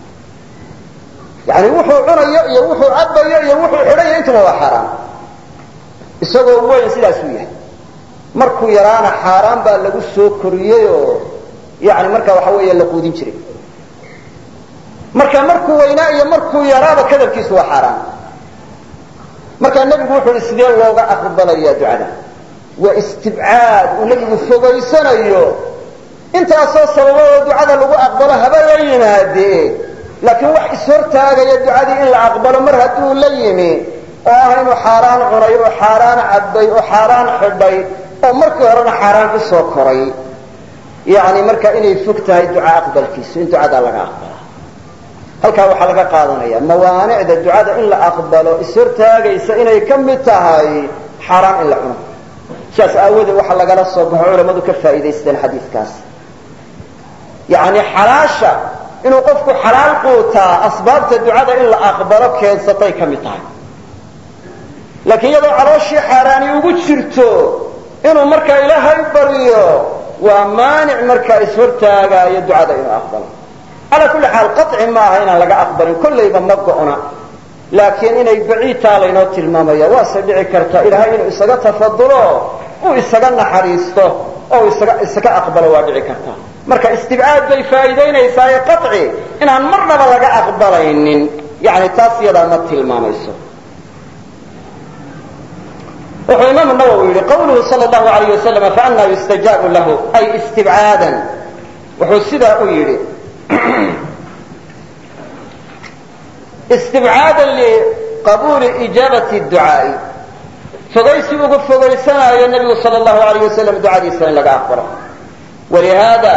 yani wuxuu cunayo iyo wuxuu cabbayo iyo wuxuu xidhayo intuba waa xaaraan isagoo weyn sidaasuu yahay markuu yaraana xaaraan baa lagu soo koriyey oo yani markaa waxa weeya la quudin jiray marka markuu weynaa iyo markuu yaraaba kadabkiisu waa xaaraan markaa nebigu wuxuu hi sidee looga aqbalaya ducada waa istibcaad uu nebigu fogaysanayo intaasoo sababadoo ducada lagu aqbalo haba la yimaadee laakiin wax ishortaagaya ducadii in la aqbalo mar hadduu la yimi oo ah inuu xaaraan cunay oo xaaraan cabbay oo xaaraan xidhay oo markii horena xaaraan ku soo koray yani marka inay fog tahay duca aqbalkiisu in ducadaa laga aqbala halkaa waxaa laga qaadanaya mawaanicda ducada in la aqbalo ishortaagaysa inay ka mid tahay xaaraan in la cuno sidaas aawadeed waxaa lagala soo baxo culamadu ka faa'iidaysteen xadiidkaas yani xalaasha inuu qofku xalaal quutaa asbaabta ducada in la aqbalo keensatay ka mid tahay laakiin iyadoo calooshii xaaraani ugu jirto inuu markaa ilaahay baryo waa maanic markaa ishortaagaayo ducada inuu aqbalo calaa kulli xaal qaci ma aha inaan laga aqbalin kollayba ma go'na laakiin inay baciidtaa laynoo tilmaamaya waase dhici karta ilaahay inuu isaga tafadulo uu isaga naxariisto oo isaga isaga aqbalo waa dhici karta marka istibcaad bay faa'iidaynaysaa ee qaci inaan marnaba laga aqbalaynin yani taas iyadaa ma tilmaamayso wuxuu imaam nawowi yihi qawluhu sal allahu alayh wasalam faanaa yustajaabu lahu ay istibcaadan wuxuu sidaa u yidhi istibcaadan liqabuuli ijaabati ducaa'i fogaysi ugu fogaysanaayo nebigu sal allahu alayh wasalam ducadiisa in laga aqbalo walihaada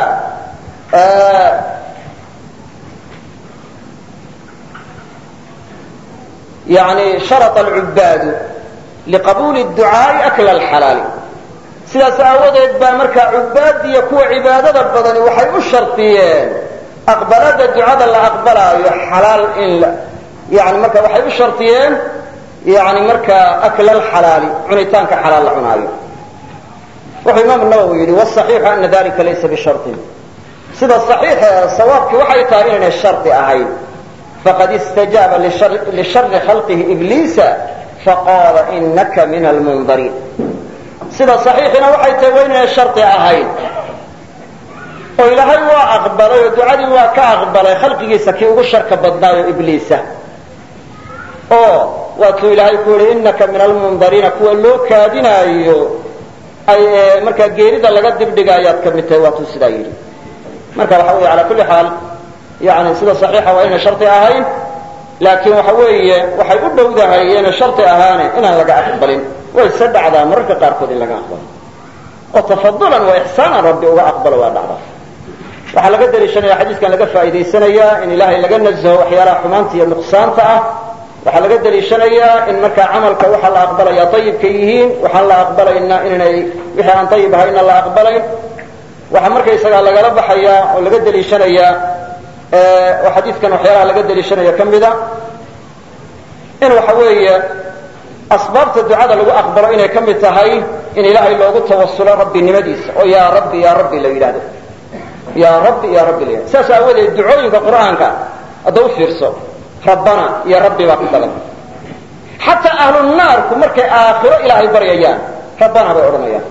yani sharط alcubaadu liqabuuli ducaa'i akla alxalaali sidaas aawadeed baa markaa cubaadiya kuwa cibaadada badani waxay u shardiyeen aqbalada ducada la aqbalaayo xalaal in la yani marka waxay u shardiyeen yani markaa akla alxalaali cunitaanka xalaal la cunaayo wuxuu imaam nawowi yidhi wاصaxiixu ana dalika laysa bisharطin sida صaxiixa sawaabkii waxay tahay inaynay shardi ahayn faqad istajaaba lishari khalqihi ibliisa faqaala inaka min almundariin sida صaxiixina waxay tahay waa inaynay shardi ahayn oo ilaahay waa aqbalay oo ducadii waa ka aqbalay khalqigiisa kii ugu sharka badnaayo ibliisa oo waatuu ilaahay ku yihi inaka min almundariina kuwa loo kaadinaayo ay markaa geerida laga dibdhigaayaad ka mid tahay waatuu sidaa yidhi marka waxa weeye ala kulli xaal yani sida صaxiixa waa inay shardi ahayn laakiin waxa weeye waxay u dhowdahay inay shardi ahaane inaan laga aqbalin way se dhacdaa mararka qaarkood in laga aqbalo oo tafadulan waa ixsaanan rabbi uga aqbalo waa dhacdaa waxaa laga daliishanaya xadiiskan laga faa'iidaysanayaa in ilaahay laga naزho waxyaalaha xumaanta iyo nuqsaanta ah waxaa laga daliishanayaa in markaa camalka waxaa la aqbalaya ayibka yihiin waxaan la aqbalayna inay wixii aan ayib ahayna la aqbalayn waxaa markaysagaa lagala baxayaa oo laga daliishanayaa oo xadiidkan waxyaalaha laga daliishanaya ka mida in waxa weeye asbaabta ducada lagu aqbalo inay ka mid tahay in ilaahay loogu tawasulo rabbinimadiisa oo yaa rabbi yaa rabbi la yidhaahdo yaa rabbi yaa rabbi la yidhahdo saas aawadeed ducooyinka qur'aanka hadda u fiirso rabbana iyo rabbi baa ku badan xataa ahlu naarku markay aakhiro ilaahay baryayaan rabbana bay odhanayaan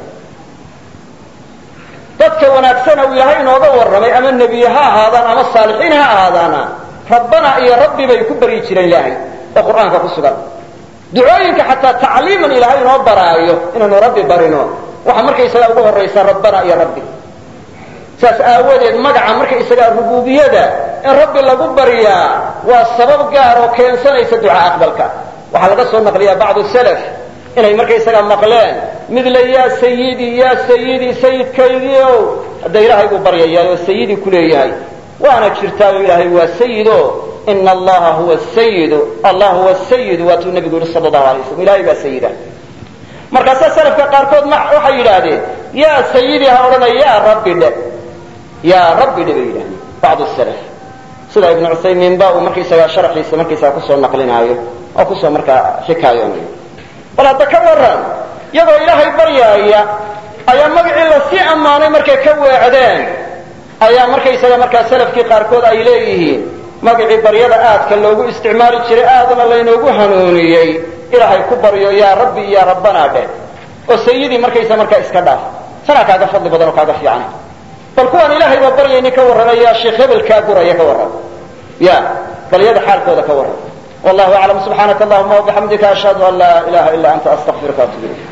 dadka wanaagsana uu ilaahay inooga warramay ama nebiye ha ahaadaan ama saalixiin ha ahaadaana rabbana iyo rabbi bay ku baryi jireen ilaahay oo qur'aanka ku sugan ducooyinka xataa tacliiman ilaahay inoo baraayo inaanu rabbi barino waxaa markaysagaa ugu horraysa rabbana iyo rabbi saas aawadeed magaca markaysagaa rububiyada in rabbi lagu baryaa waa sabab gaar oo keensanaysa duca aqbalka waxaa laga soo naqliyaa bacdu salaf inay markaysagaa maqleen mid le yaa sayidi yaa sayidi sayidkaygiiow hadda ilaahay buu baryayaa oo sayidii ku leeyahay waana jirtaayo ilaahay waa sayido ina allaha huwa sayidu allah huwa sayidu waatuu nabigu yihi sala allahu alay waslam ilahay baa sayida markaasaa salafka qaarkood waxay yidhaahdeen yaa sayidi ha odhanaya yaa rabbi dhe yaa rabbi dhe bay yidhahdeen bacdu salaf sida ibnu cuthaymiin ba uu markaysagaa sharxiisa markaysaga kusoo naqlinaayo oo kusoo markaa xikaayoonayo bal hadda ka waran iyagoo ilaahay baryaaya ayaa magacii lasii ammaanay markay ka weecdeen ayaa markaysaga markaa salafkii qaarkood ay leeyihiin magacii baryada aadka loogu isticmaali jiray aadana laynoogu hanuuniyey ilaahay ku baryo yaa rabbi iyo rabbanaa dheh oo sayidii markaysa markaa iska dhaaf tanaa kaaga fadli badan oo kaaga fiican bal kuwaan ilaahay baa baryayni ka warramaya sheekh hebelkaa guraya ka warram ya balyada xaalkooda ka warram wallahu aclam subxaanaka allahuma wabixamdika ashhadu an laa ilaha illa anta astaqfiruka atubu ilayk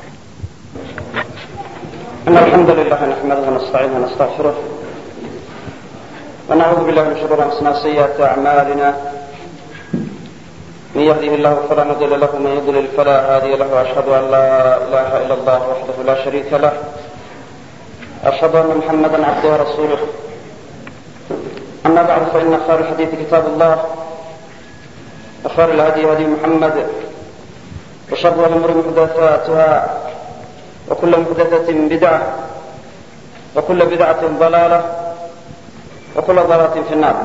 in alxamdu lilah naxmaduhu nastaciinuhu nastaغfiruh ونعوذ بالله من شرور أنفسنا وسيئات أعمالنا من يهده الله فلا مضل له ومن يضلل فلا هادي له وأشهد أن لا إله إلا الله وحده لا شريك له أشهد أن محمدا عبده ورسوله أما بعد فإن خير الحديث كتاب الله وخير الهدي هدي محمد وشر الأمور محدثاتها وكل محدثة بدعة وكل بدعة ضلالة وكل ضلالة في النار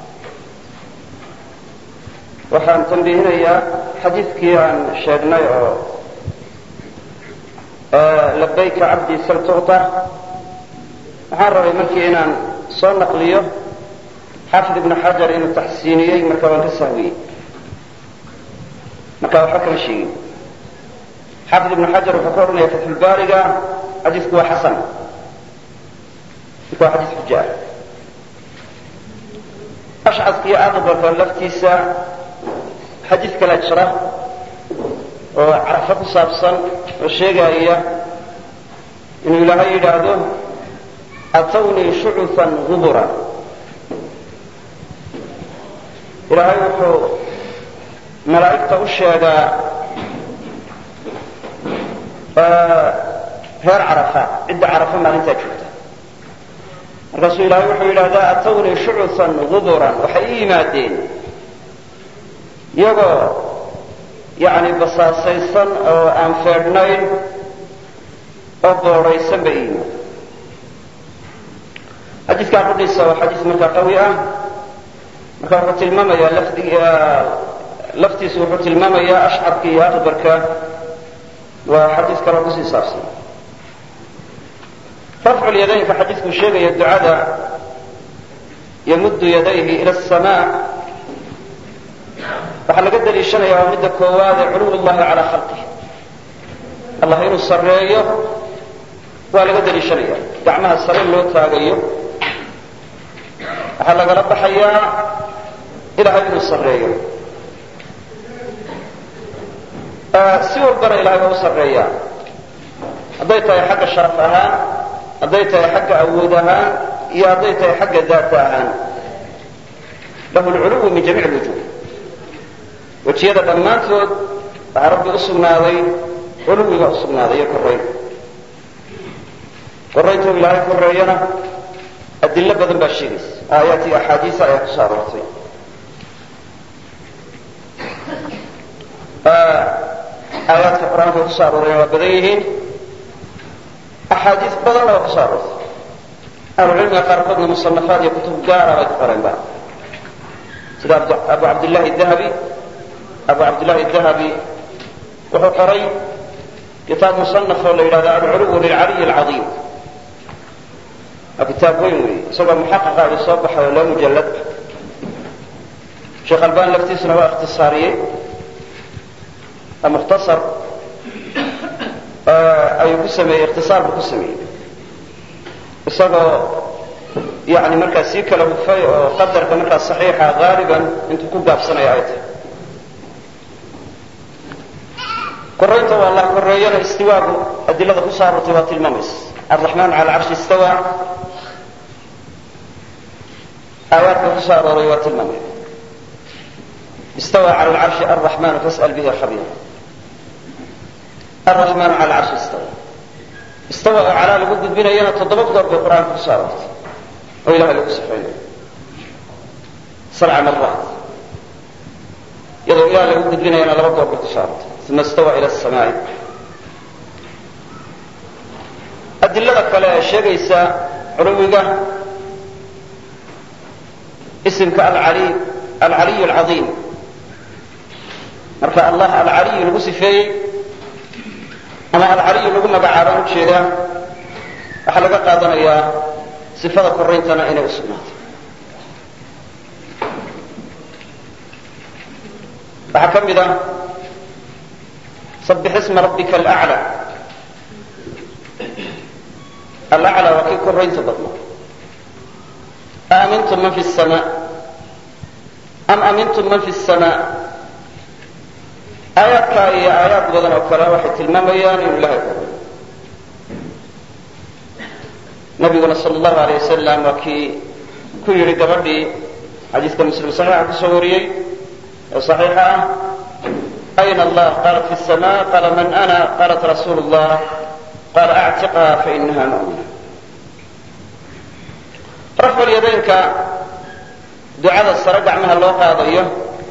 waxaan tanbiihinayaa xadiidkii aan sheegnay oo labayka cabdi sal tucta waxaan rabay markii inaan soo naqliyo xaafid ibnu xajar inuu taxsiiniyey marka waan ka sahwiyey marka waxba kama sheegin xaafid ibnu xajar wuxuu ka odhanaya fatxulbaariga xadiidku waa xasan waa xadiis xuja ah ashcadka iyo aqbalka laftiisa xadiid kala jira oo carafo ku saabsan oo sheegaya inuu ilaahay yidhaahdo atawnii shucufan gubura ilaahay wuxuu malaa'igta u sheegaa reer carafa cidda carafa maalintaa joogta markaasuu ilaahay wuxuu yidhahdaa atawnii shucufan guburan waxay ii yimaadeen iyagoo yani basaasaysan oo aan feedhnayn oo boodhaysan bay ii yimaadeen xadiidkaa qudhiisa waa xadiis markaa qawi ah marka wuxuu tilmaamayaa lafdig laftiisu wuxuu tilmaamayaa ashcarka iyo aqbarka waa xadiis kaloo kusii saabsan rafcu lyadaynka xadiidkuu sheegaya ducada yamuddu yadayhi ila asamaa waxaa laga daliishanaya waa midda koowaade culuw llahi calaa khalqih allah inuu sarreeyo waa laga daliishanaya gacmaha sare loo taagayo waxaa lagala baxayaa ilahay inuu sarreeyo si walbana ilahay waa u sarreeyaa hadday tahay xagga sharaf ahaan hadday tahay xagga awood ahaan iyo hadday tahay xagga daata ahaan lahu lculuwu min jamiic lwujuh wejiyada dhammaantood waxaa rabbi u sugnaaday culuwiga u sugnaaday iyo korayn korayntuu ilaahay koreeyana adilo badan baa sheegaysa aayaat iyo axaadiisa ayaa kusoo aroortay aayaadka qur-aanka ku soo arooray waa badan yihiin axaadiis badanna waa ku soo aroortay ahlucilmiga qaarkoodna musanafaad iyo kutub gaara bay ku qoreen ba sida abu cabdillahi dahabi abu cabdillahi dahabi wuxuu qoray kitaab musanaf oo la yidhahdo alculuw lilcaliy alcaiim waa kitaab weyn wey isagoo muxaqiqa ay soo baxay oo loo mujallad sheekh albani laftiisuna waa ikhtisaariyey mukhtasar ayuu ku sameeyey ikhtisaar buu ku sameeyey isagoo yani markaa sii kala hufay oo qadarka markaa saxiixa haaliban intuu ku gaabsanaya ay tahay koraynta waa la koreeyana istiwaagu adilada ku soo aroortay waa tilmaamaysa araxmaan cala carshi istawa aayaadka ku soo arooray waa tilmaamaya istawa cala alcarshi alraxmaanu fas'al bihi khabiira الرحمن على العرش استوى استوى على lagu gudbinayana toddoba goor bay qur-aanka ku soo aroortay oo ilahay lagu sifeeyo sabca maraat iyadoo ilahay lagu gudbinayana laba goor bay ku soo aroortay uma istawa ila الsamaa'i adilada kale ee sheegaysa culuwiga isimka alcali alcaliy alcaiim marka allah alcaliy lagu sifeeyey ama alcaliy lagu magacaabaan ujeedaa waxaa laga qaadanayaa sifada korayntana inay u sugnaatay waxaa ka mid ah sabix isma rabbika alaclى alaclى waa kii koraynta badna aamintum man fi الsama am amintum man fi الsama aayaadka iyo aayaad badan oo kale waxay tilmaamayaan inuu ilahay koray nabiguna sal allahu alayh wasalam waa kii ku yidhi gabadhii xadiiska muslim saxiixa kusoo wariyey ee saxiixa ah ayna allah qaalat fi الsama qaala man ana qaalat rasuulu اllah qaala actiqha fainaha mu'mina rafcu lyadaynka ducada sare gacmaha loo qaadayo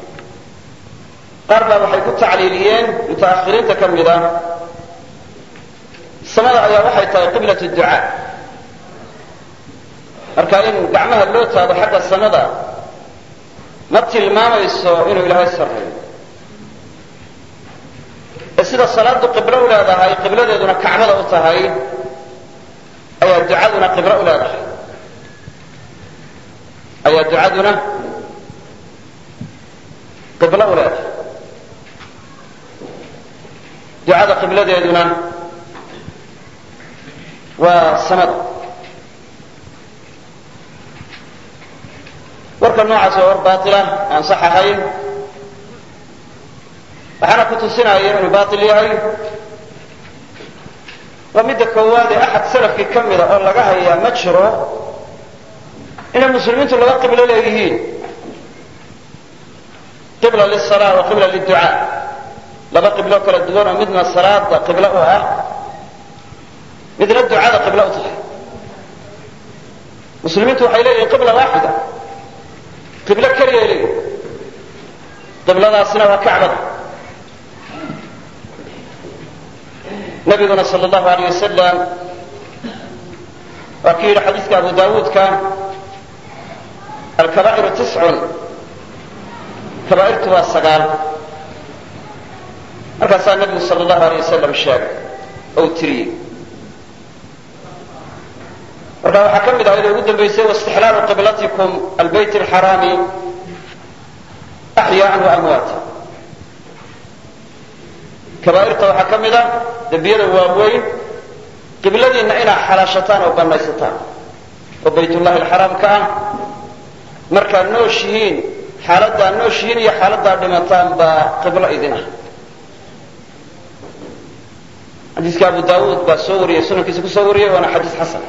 qaar baa waxay ku tacliiliyeen mutaakhiriinta ka mid ah samada ayaa waxay tahay qiblat ducaa marka in gacmaha loo taago xagga samada ma tilmaamayso inuu ilaahay sarreeyo ee sida salaadu qiblo u leedahay qibladeeduna kacbada u tahay ayaa ducaduna qiblo u leedahay ayaa ducaduna qiblo u leedahay ducada qibladeeduna waa samada warka noocaas waa war baatila aan sax ahayn waxaana ku tusinaya inuu baatil yahay waa midda koowaad ee axad salafkii ka mida oo laga hayaa ma jiro inay muslimiintu laba qiblo leeyihiin qibla liلsalaa wa qibla liلducaa laba qiblo kala duwan oo midna salaada qiblo u ah midna ducada qiblo u tahay muslimiintu waxay leeyihiin qibla waaxida qiblo keliya leeyihin qibladaasina waa kacbada nabiguna sal allahu alayh wasalam waa ki yidhi xadiiska abu daawuudka alkabaa'iru tiscun kabaa'irtu waa sagaal markaasaa nabigu sal allahu alayh wasalam sheegay ou tiriyey marka waxaa ka mid ah ida ugu dambaysay waistixlaalu qiblatikum albayt alxaraami axyaaan wa amwaata kabaa'irta waxaa ka mid ah dembiyada waaweyn qibladiinna inaad xalaashataan oo banaysataan oo baytullahi alxaraamka ah markaad nooshihiin xaaladdaad nooshihiin iyo xaaladdaad dhimataan baa qiblo idin ah xadiiska abu daawuud baa soo wariyey sunankiisa ku soo wariyey waana xadiis xasan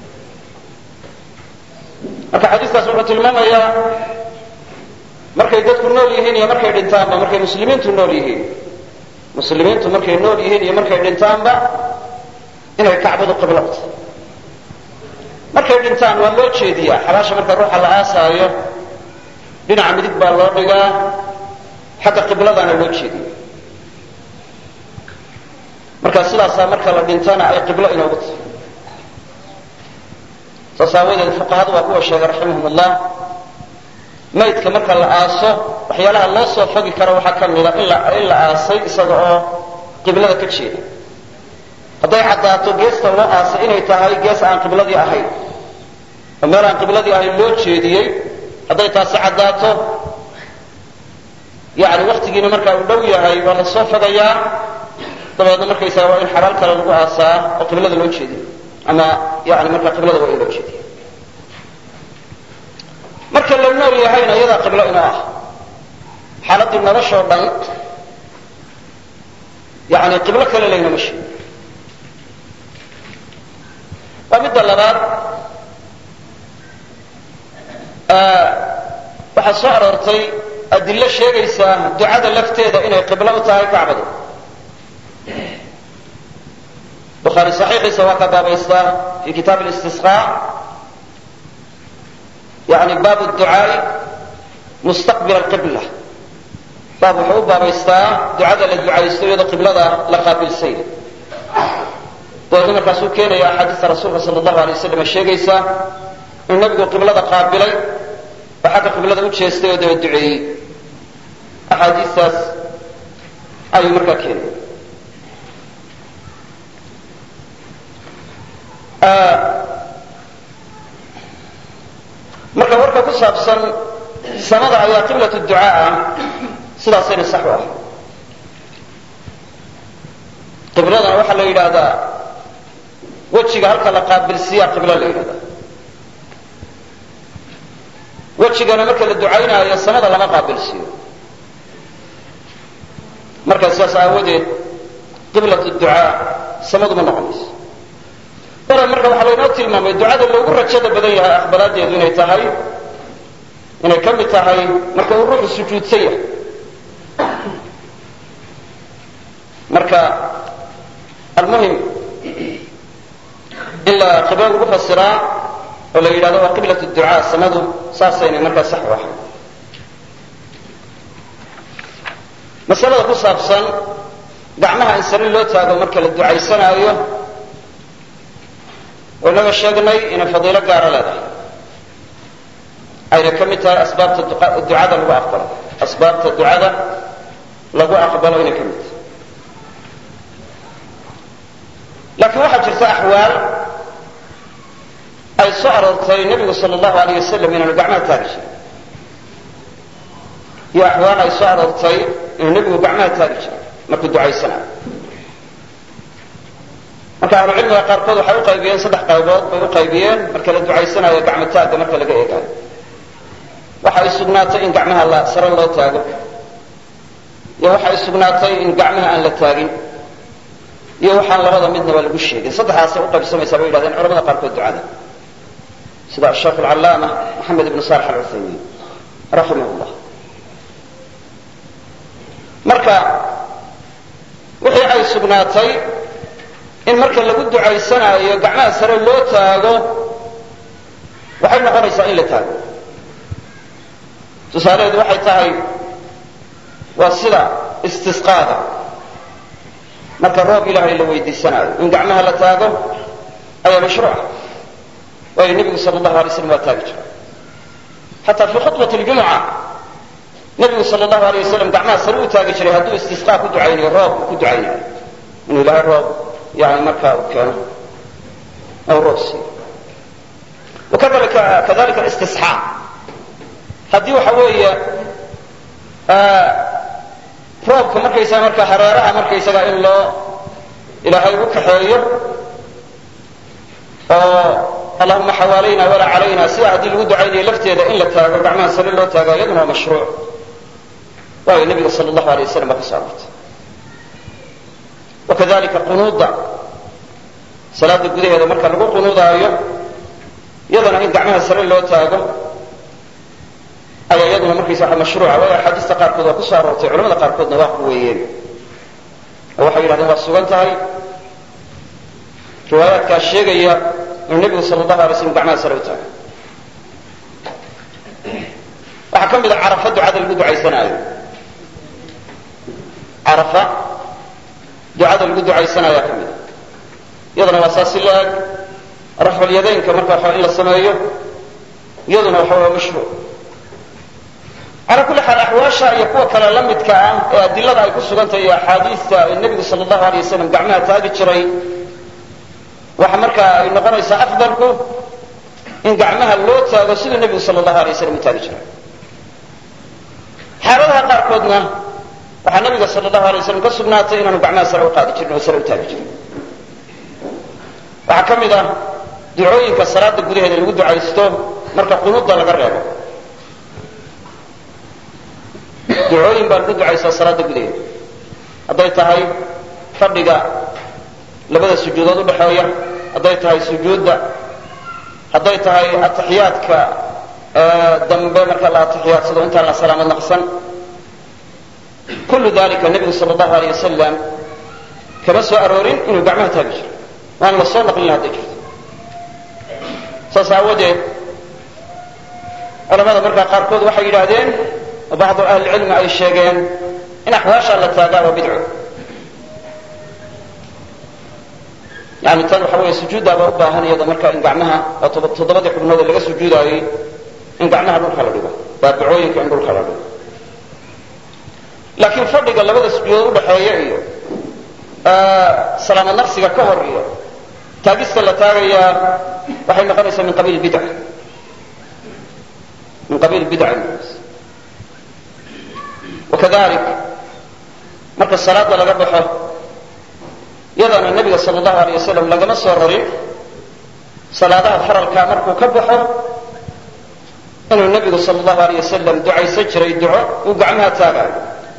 marka xadiiskaas wuxuu tilmaamayaa markay dadku nool yihiin iyo markay dhintaanba markay muslimiintu nool yihiin muslimiintu markay nool yihiin iyo markay dhintaanba inay kacbadu qiblo u tahay markay dhintaan waa loo jeediyaa xabaasha marka ruuxa la aasaayo dhinaca midig baa loo dhigaa xagga qibladaana loo jeediya marka sidaasaa marka la dhintana ay qiblo inoogu tahay. saas aawadeed fuqahadu waa kuwa sheegay raximahum ullah maydka marka la aaso waxyaalaha loo soo fogi karo waxaa ka mida in la aasay isaga oo qiblada ka jeeda. hadday caddaato geesta loo aasay inay tahay gees aan qibladii ahayn oo meel aan qibladii ahayn loo jeediyey, hadday taasi caddaato yani waktigiina markaa uu dhow yahay waa la soo fogayaa, dabeedna markaysaga waa in xabaal kale lagu aasaa oo qiblada loo jeediyo ama yani markaa qiblada waa in loo jeediyo. marka la nool yahayna iyadaa qiblo inoo ah. xaaladii noloshoo dhan yani qiblo kale laynama sheegin. waa midda labaad, waxaa soo aroortay adilo sheegaysa ducada lafteeda inay qiblo u tahay kacbadu. bukhaari saxiixiisa waa ka baabaystaa fi kitaab istisqaa, yani baab ducaai mustaqbil alqibla. baab wuxuu u baabaystaa ducada la ducaysto iyadoo qiblada la qaabilsay. dabeedna markaasuu keenaya axaadiista rasuulka sala allahu alay wasalam sheegaysa in nabigu qiblada qaabilay oo xagga qiblada u jeestay oo daba duceeyey. axaadiistaas ayuu markaa keenaya. marka warka ku saabsan samada ayaa qiblat ducaa ah, sidaasayna sax u ah. qibladana waxaa la yidhaahdaa wejiga halka la qaabilsiiyaa qiblo la yidhahdaa. wejigana marka la ducaynaayo samada lama qaabilsiiyo. marka sidaas aawadeed qiblat ducaa samadu ma noqonayso. daran marka waxaa laynoo tilmaamay ducada loogu rajada badan yahay aqbalaadeedu inay tahay inay ka mid tahay marka uu ruuxu sujuudsan yahay. marka almuhim in la qiblo lagu fasiraa oo la yidhahdo waa qiblat ducaa samadu saasayna markaa sax u ahay. masalada ku saabsan gacmaha in sare loo taago marka la ducaysanaayo waynaga sheegnay inay fadiilo gaara leedahay, ayna ka mid tahay asbaabta ducada lagu aqbalo asbaabta ducada lagu aqbalo inay ka mid tahay. laakiin waxaa jirta axwaal ay soo aroortay nebigu sala allahu alayh wasalam inaanu gacmaha taagi jirin, iyo axwaal ay soo aroortay inuu nebigu gacmaha taagi jiray markuu ducaysanayo. marka ahlucilmiga qaarkood waxay u qaybiyeen saddex qaybood bay u qaybiyeen marka la ducaysanayo gacmo taagga marka laga eegaayo. waxa ay sugnaatay in gacmaha la sare loo taago, iyo waxa ay sugnaatay in gacmaha aan la taagin, iyo waxaan labada midnaba lagu sheegin. saddexdaasay u qaybsamaysaa bay yidhahdeen culamada qaarkood ducada, sida asheekh alcallaama moxamed ibnu saalex alcuthaymiin raximah llah. marka wixii ay sugnaatay in marka lagu ducaysanaayo gacmaha sare loo taago waxay noqonaysaa in la taago. tusaalaheedu waxay tahay waa sida istisqaada marka roob ilaahay la weydiisanaayo in gacmaha la taago ayaa mashruuca, waayo nebigu sala allahu alay slam waa taagi jiray. xataa fii khudbati ljumuca nebigu sala allahu alayh wasalam gacmaha sare u taagi jiray hadduu istisqaa ku ducaynayo, roob ku ducaynayo inuu ilaahay roob yani markaa u keeno aw roob siiyo. wakadalika kadalika istisxaa haddii waxa weeye roobka markaysaga marka hareeraha markaysaga in loo ilaahay u kaxeeyo oo allahuma xawaalayna walaa calayna sida haddii lagu ducaynayo lafteeda in la taago gacmaha sare loo taago iyaduna waa mashruuc, waayo nebiga sala allahu alay wasalam baa ka soo aroortay. wakadalika qunuuda salaada gudaheeda marka lagu qunuudaayo iyadana in gacmaha sare loo taago ayaa iyaduna markaysa waa mashruuca, waayo axaadiista qaarkood waa ku soo aroortay, culamada qaarkoodna waa quweeyeen oo waxay yidhahdeen waa sugan tahay riwaayaadkaas sheegaya inuu nebigu sala allahu alay slam gacmaha sare u taago. waxaa ka mid a carafa ducada lagu ducaysanaayo. carafa ducada lagu ducaysanayaa ka mida iyaduna waa saasi la-eg rafculyadaynka marka waxa in la sameeyo iyaduna waxa waa mashruuc calaa kulli xaal axwaasha iyo kuwa kale la midka ah ee adilada ay ku sugantahay iyo axaadiista ee nebigu sala allahu alay wasalam gacmaha taagi jiray waxa markaa ay noqonaysaa afdalku in gacmaha loo taago siduu nebigu sala allahu alay wasalam u taagi jiray xaaladaha qaarkoodna waxaa nabiga sala allahu alay waslam ka sugnaatay inaanu gacmaha sare u qaadi jirin oo sare u taagi jirin waxaa ka mid ah ducooyinka salaada gudaheeda lagu ducaysto marka qunuudda laga reebo ducooyin baa lagu ducaysaa salaada gudaheeda hadday tahay fadhiga labada sujuudood udhaxeeya hadday tahay sujuudda hadday tahay atixiyaadka dambe marka la atixiyaadsado intaan la salaamad naqsan kullu dalika nebigu sala allahu alay wasalam kama soo aroorin inuu gacmaha taagi jiro waan la soo naqlin hadday jirto saas aawadeed culamada markaa qaarkood waxay yidhaahdeen oo bacdu ahlicilmi ay sheegeen in axwaashaa la taagaa waa bidco yani tan waxa weeye sujuuddaaba u baahan iyada marka in gacmaha oo toddobadii xubnood ee laga sujuudaayey in gacmaha dhulka la dhigo baabacooyinka in dhulka la dhigo laakiin fadhiga labada sujuudood udhaxeeya iyo salaamad naqsiga ka hor iyo taagista la taagayaa waxay noqonaysaa min qabiil bidca min qabiil bidca wakadalik marka salaada laga baxo yadana nebiga sala allahu alay wasalam lagama soo rarin salaadaha faralkaa markuu ka baxo inuu nebigu sala allahu alay wasalam ducaysan jiray duco uu gacmaha taagaayo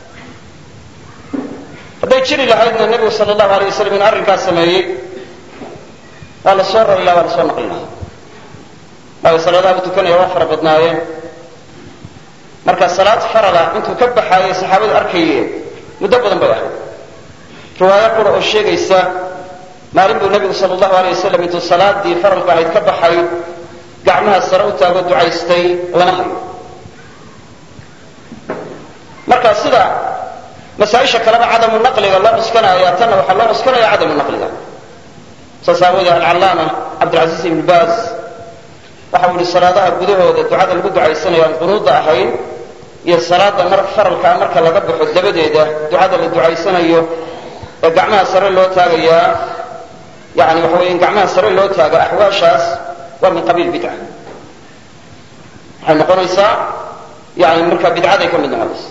hadday jiri lahaydna nebigu sala allahu alay wasalam inuu arrinkaas sameeyey waa la soo rari laha waa la soo naqli lahaa waayo salaadaha u tukanaya waa fara badnaayeen marka salaad farala intuu ka baxaayay saxaabadu arkayeen muddo badan bay ahayd riwaayo qura oo sheegaysa maalin buu nebigu sala allahu alay wasalam intuu salaadii faralka ahayd ka baxay gacmaha sare u taago ducaystay lana hayo marka sida masaaisha kaleba cadamu naqliga loo cuskanaya tanna waxaa loo cuskanaya cadamu naqliga saas aawoodee alcallaama cabdilcasiis ibnu baas waxa uu yihi salaadaha gudahooda ducada lagu ducaysanayo aan qunuudda ahayn iyo salaada mar faralkaa marka laga baxo dabadeeda ducada la ducaysanayo ee gacmaha sare loo taagayaa yani waxa weye in gacmaha sare loo taago axwaashaas waa min qabiil bidca waxay noqonaysaa yani markaa bidcaday ka mid noqonaysa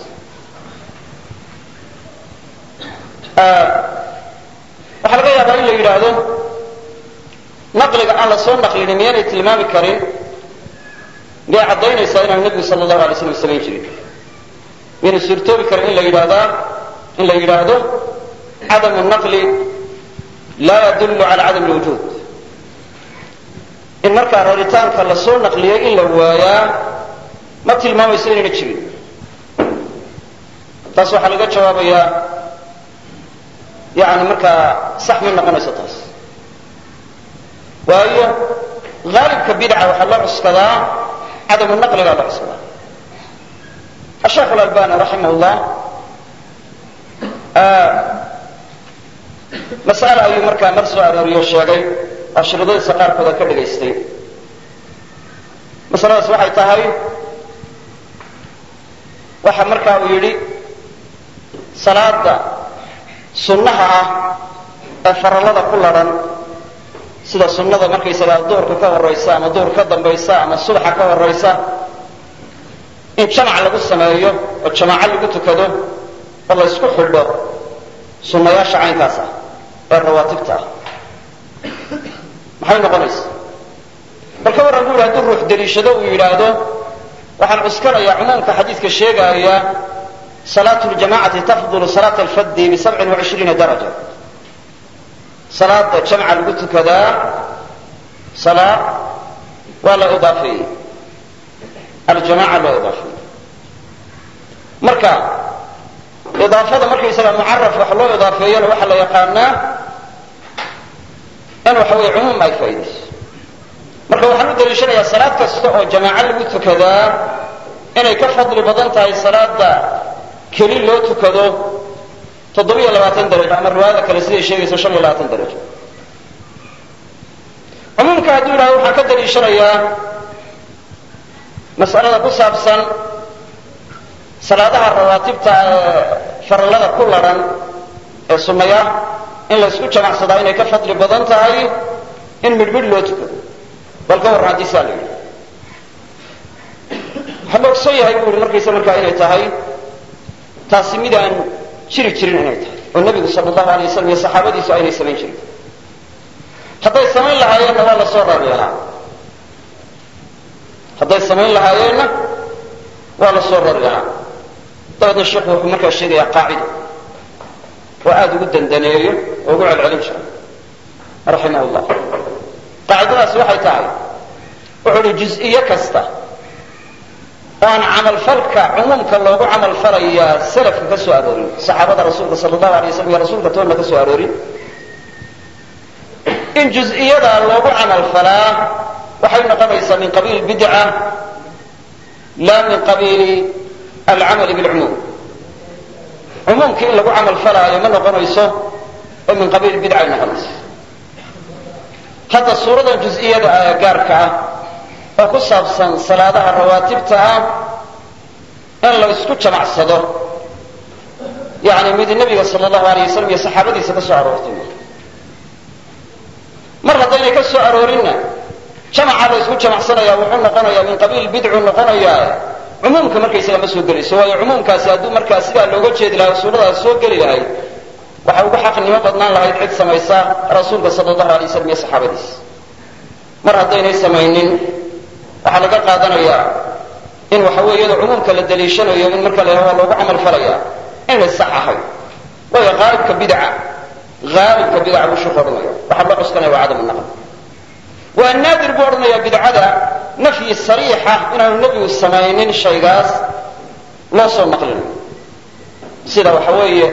waxaa laga yaabaa in la yidhaahdo naqliga aan la soo naqlinin miyaanay tilmaami karin miyay caddaynaysaa inaanu nebigu sala allahu alay slam samayn jirin miyaynay suurtoobi karin in la yidhahdaa in la yidhaahdo cadamu naqli laa yadullu cala cadam lwujuud in markaa raritaanka la soo naqliyay in la waayaa ma tilmaamayso inayna jirin taas waxaa laga jawaabayaa yani markaa sax ma noqonayso taas waayo haalibka bidca waxaa loo cuskadaa cadamu naqligaa loo cuskadaa asheekh alalbani raximah llah mas'ale ayuu markaa mar soo arooriyo sheegay ashridadiisa qaarkooda ka dhagaystay masaladaas waxay tahay waxa markaa uu yidhi salaada sunnaha ah ee farallada ku ladhan sida sunnada markaysagaa duhurka ka horaysa ama duhur ka dambaysa ama subaxa ka horaysa in jamac lagu sameeyo oo jamaaco lagu tukado oo la isku xidho sunnayaasha caynkaas ah ee rawaatibta ah maxay noqonaysa bal ka warran bu yidhi hadduu ruux daliishado uu yidhaahdo waxaan cuskanayaa cumuumka xadiidka sheegaaya salaatu ljamacati tafdulu salaata alfaddi bisabcin wacishriina daraja salaada jamca lagu tukadaa salaa waa la idaafeeyey aljamaca loo idaafeeyey marka idaafada markaysaga mucaraf wax loo idaafeeyana waxaa la yaqaanaa in waxa weye cumuum ay faaidayso marka waxaan u daliishanayaa salaad kasta oo jamaaco lagu tukadaa inay ka fadli badan tahay salaada keli loo tukado toddobiyo labaatan darajo ama riwaayada kale siday sheegayso shan iyo labaatan darajo. cumuumka hadduu yidhahdo waxaan ka daliishanayaa mas'alada ku saabsan salaadaha rawaatibta ee farallada ku ladhan ee sunnaya in la isku jamacsadaa inay ka fadli badan tahay in midhmidh loo tukado. bal ka warran haddii saa la yidhi waxaa la ogson yahay buu yidhi markaysa markaa inay tahay taasi midaan jiri jirin inay tahay oo nebigu sala allahu alay wasalam iyo saxaabadiisu aynay samayn jirin. hadday samayn lahaayeenna waa la soo raryeelaa hadday samayn lahaayeenna waa la soo raryeelaa. dabeedna sheekhu wuxuu markaa sheegayaa qaacido oo aada ugu dandaneeyo oo ugu celcelin jiray raximah llah. qaacidadaasi waxay tahay wuxuu uhi juz-iyo kasta oo aan camalfalka cumuumka loogu camalfalayaa salafka ka soo aroorin, saxaabada rasuulka sala allahu alay waslam iyo rasuulka toonna ka soo aroorin, in juz-iyadaa loogu camalfalaa waxay noqonaysaa min qabiili bidca laa min qabiili alcamali bilcumuum. cumuumkii in lagu camalfalaayo ma noqonayso oo min qabiil bidcay noqonayso. hadda suuradan juz-iyada ee gaarka ah oo ku saabsan salaadaha rawaatibta ah in la isku jamacsado yani mid nebiga sala allahu alayh wasalam iyo saxaabadiisa ka soo aroortay mar haddaynay ka soo aroorinna jamaca la isku jamacsanaya wuxuu noqonayaa min qabiil bidcu noqonayaa cumuumka markaysaga ma soo gelayso. waayo cumuumkaasi hadduu markaa sidaa looga jeedi lahay suuradaas soo geli lahayd waxay ugu xaqnimo badnaan lahayd cid samaysa rasuulka sala allahu alay wasalam iyo saxaabadiisa. mar haddaynay samaynin waxaa laga qaadanayaa in waxa weeye iyadoo cumuumka la daliishanayo in marka la yidhaha waa loogu camal falayaa inay sax ahayd. waayo haalibka bidca haalibka bidca buu sheekhu odhanaya waxaa loo cuskanaya waa cadam naql. waa naadir buu odhanayaa bidcada nafyi sariixa inaanu nebigu samaynin shaygaas loo soo naqlinayo, sida waxa weeye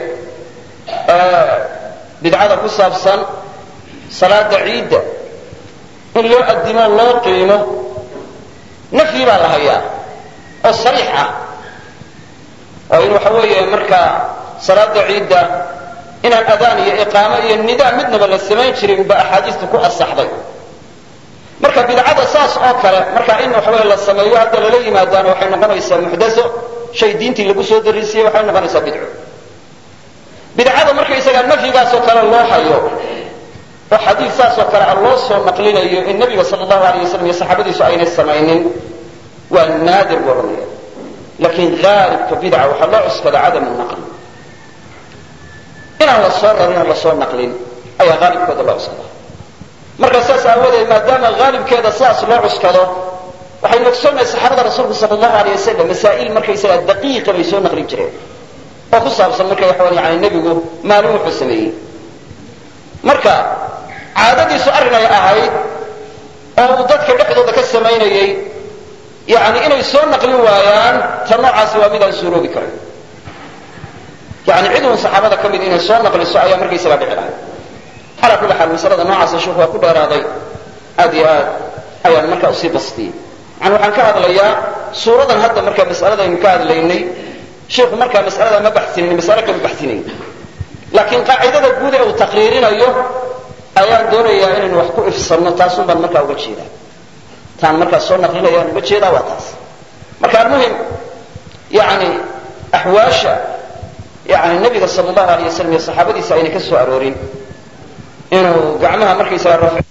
bidcada ku saabsan salaada ciidda in loo addimo loo qiimo nafyi baa la hayaa oo sariix ah oo in waxa weeye markaa salaada ciidda inaan adaan iyo iqaamo iyo nidaa midnaba la samayn jirin ba axaadiista ku asaxday. marka bidcada saas oo kale marka in waxa weeye la sameeyo hadda lala yimaadaana waxay noqonaysaa muxdaso, shay diintii lagu soo darisiiyey waxay noqonaysaa bidco. bidcada markaysaga nafyigaasoo kale loo hayo oo xadiid saasoo kale a loo soo naqlinayo in nebiga sala allahu alayh wasalam iyo saxaabadiisu aynay samaynin waa naadir buu odhanaya. laakiin haalibka bidca waxaa loo cuskada cadam naqli, inaan la soo rarin oo la soo naqlin ayaa haalibkooda loo cuskada. marka saas aawadeed maadaama haalibkeeda sidaas loo cuskado waxaynu ogsoonnahay saxaabada rasuulku sala allahu alayh wasalam masaa'il markaysaga daqiiqa bay soo naqlin jireen oo ku saabsan marka waxawan yani nebigu maalin wuxuu sameeyey. marka caadadiisu arrin ay ahayd oo uu dadka dhexdooda ka samaynayey yani inay soo naqlin waayaan ta noocaasi waa midaan suuroobi karin. yani cid uun saxaabada ka mid inay soo naqliso ayaa markaysagaa dhici lahay. calaa kulli xaal masalada noocaasa sheekhu waa ku dheeraaday aad iyo aad ayaan markaa usii bastiyey. yani waxaan ka hadlayaa suuradan hadda markaa mas'aladaynu ka hadlaynay sheikhu markaa mas'alada ma baxsinin, mas'alo kama baxsinayn, laakiin qaacidada guud ee uu taqriirinayo ayaan doonayaa inaynu wax ku ifsanno. taasun baan markaa uga jeedaa, taan markaa soo naqlinayaan uga jeedaa waa taas. marka almuhim yani axwaasha yani nebiga sala allahu alayh wasalam iyo saxaabadiisa aynay ka soo aroorin inuu gacmaha markaysaga rafc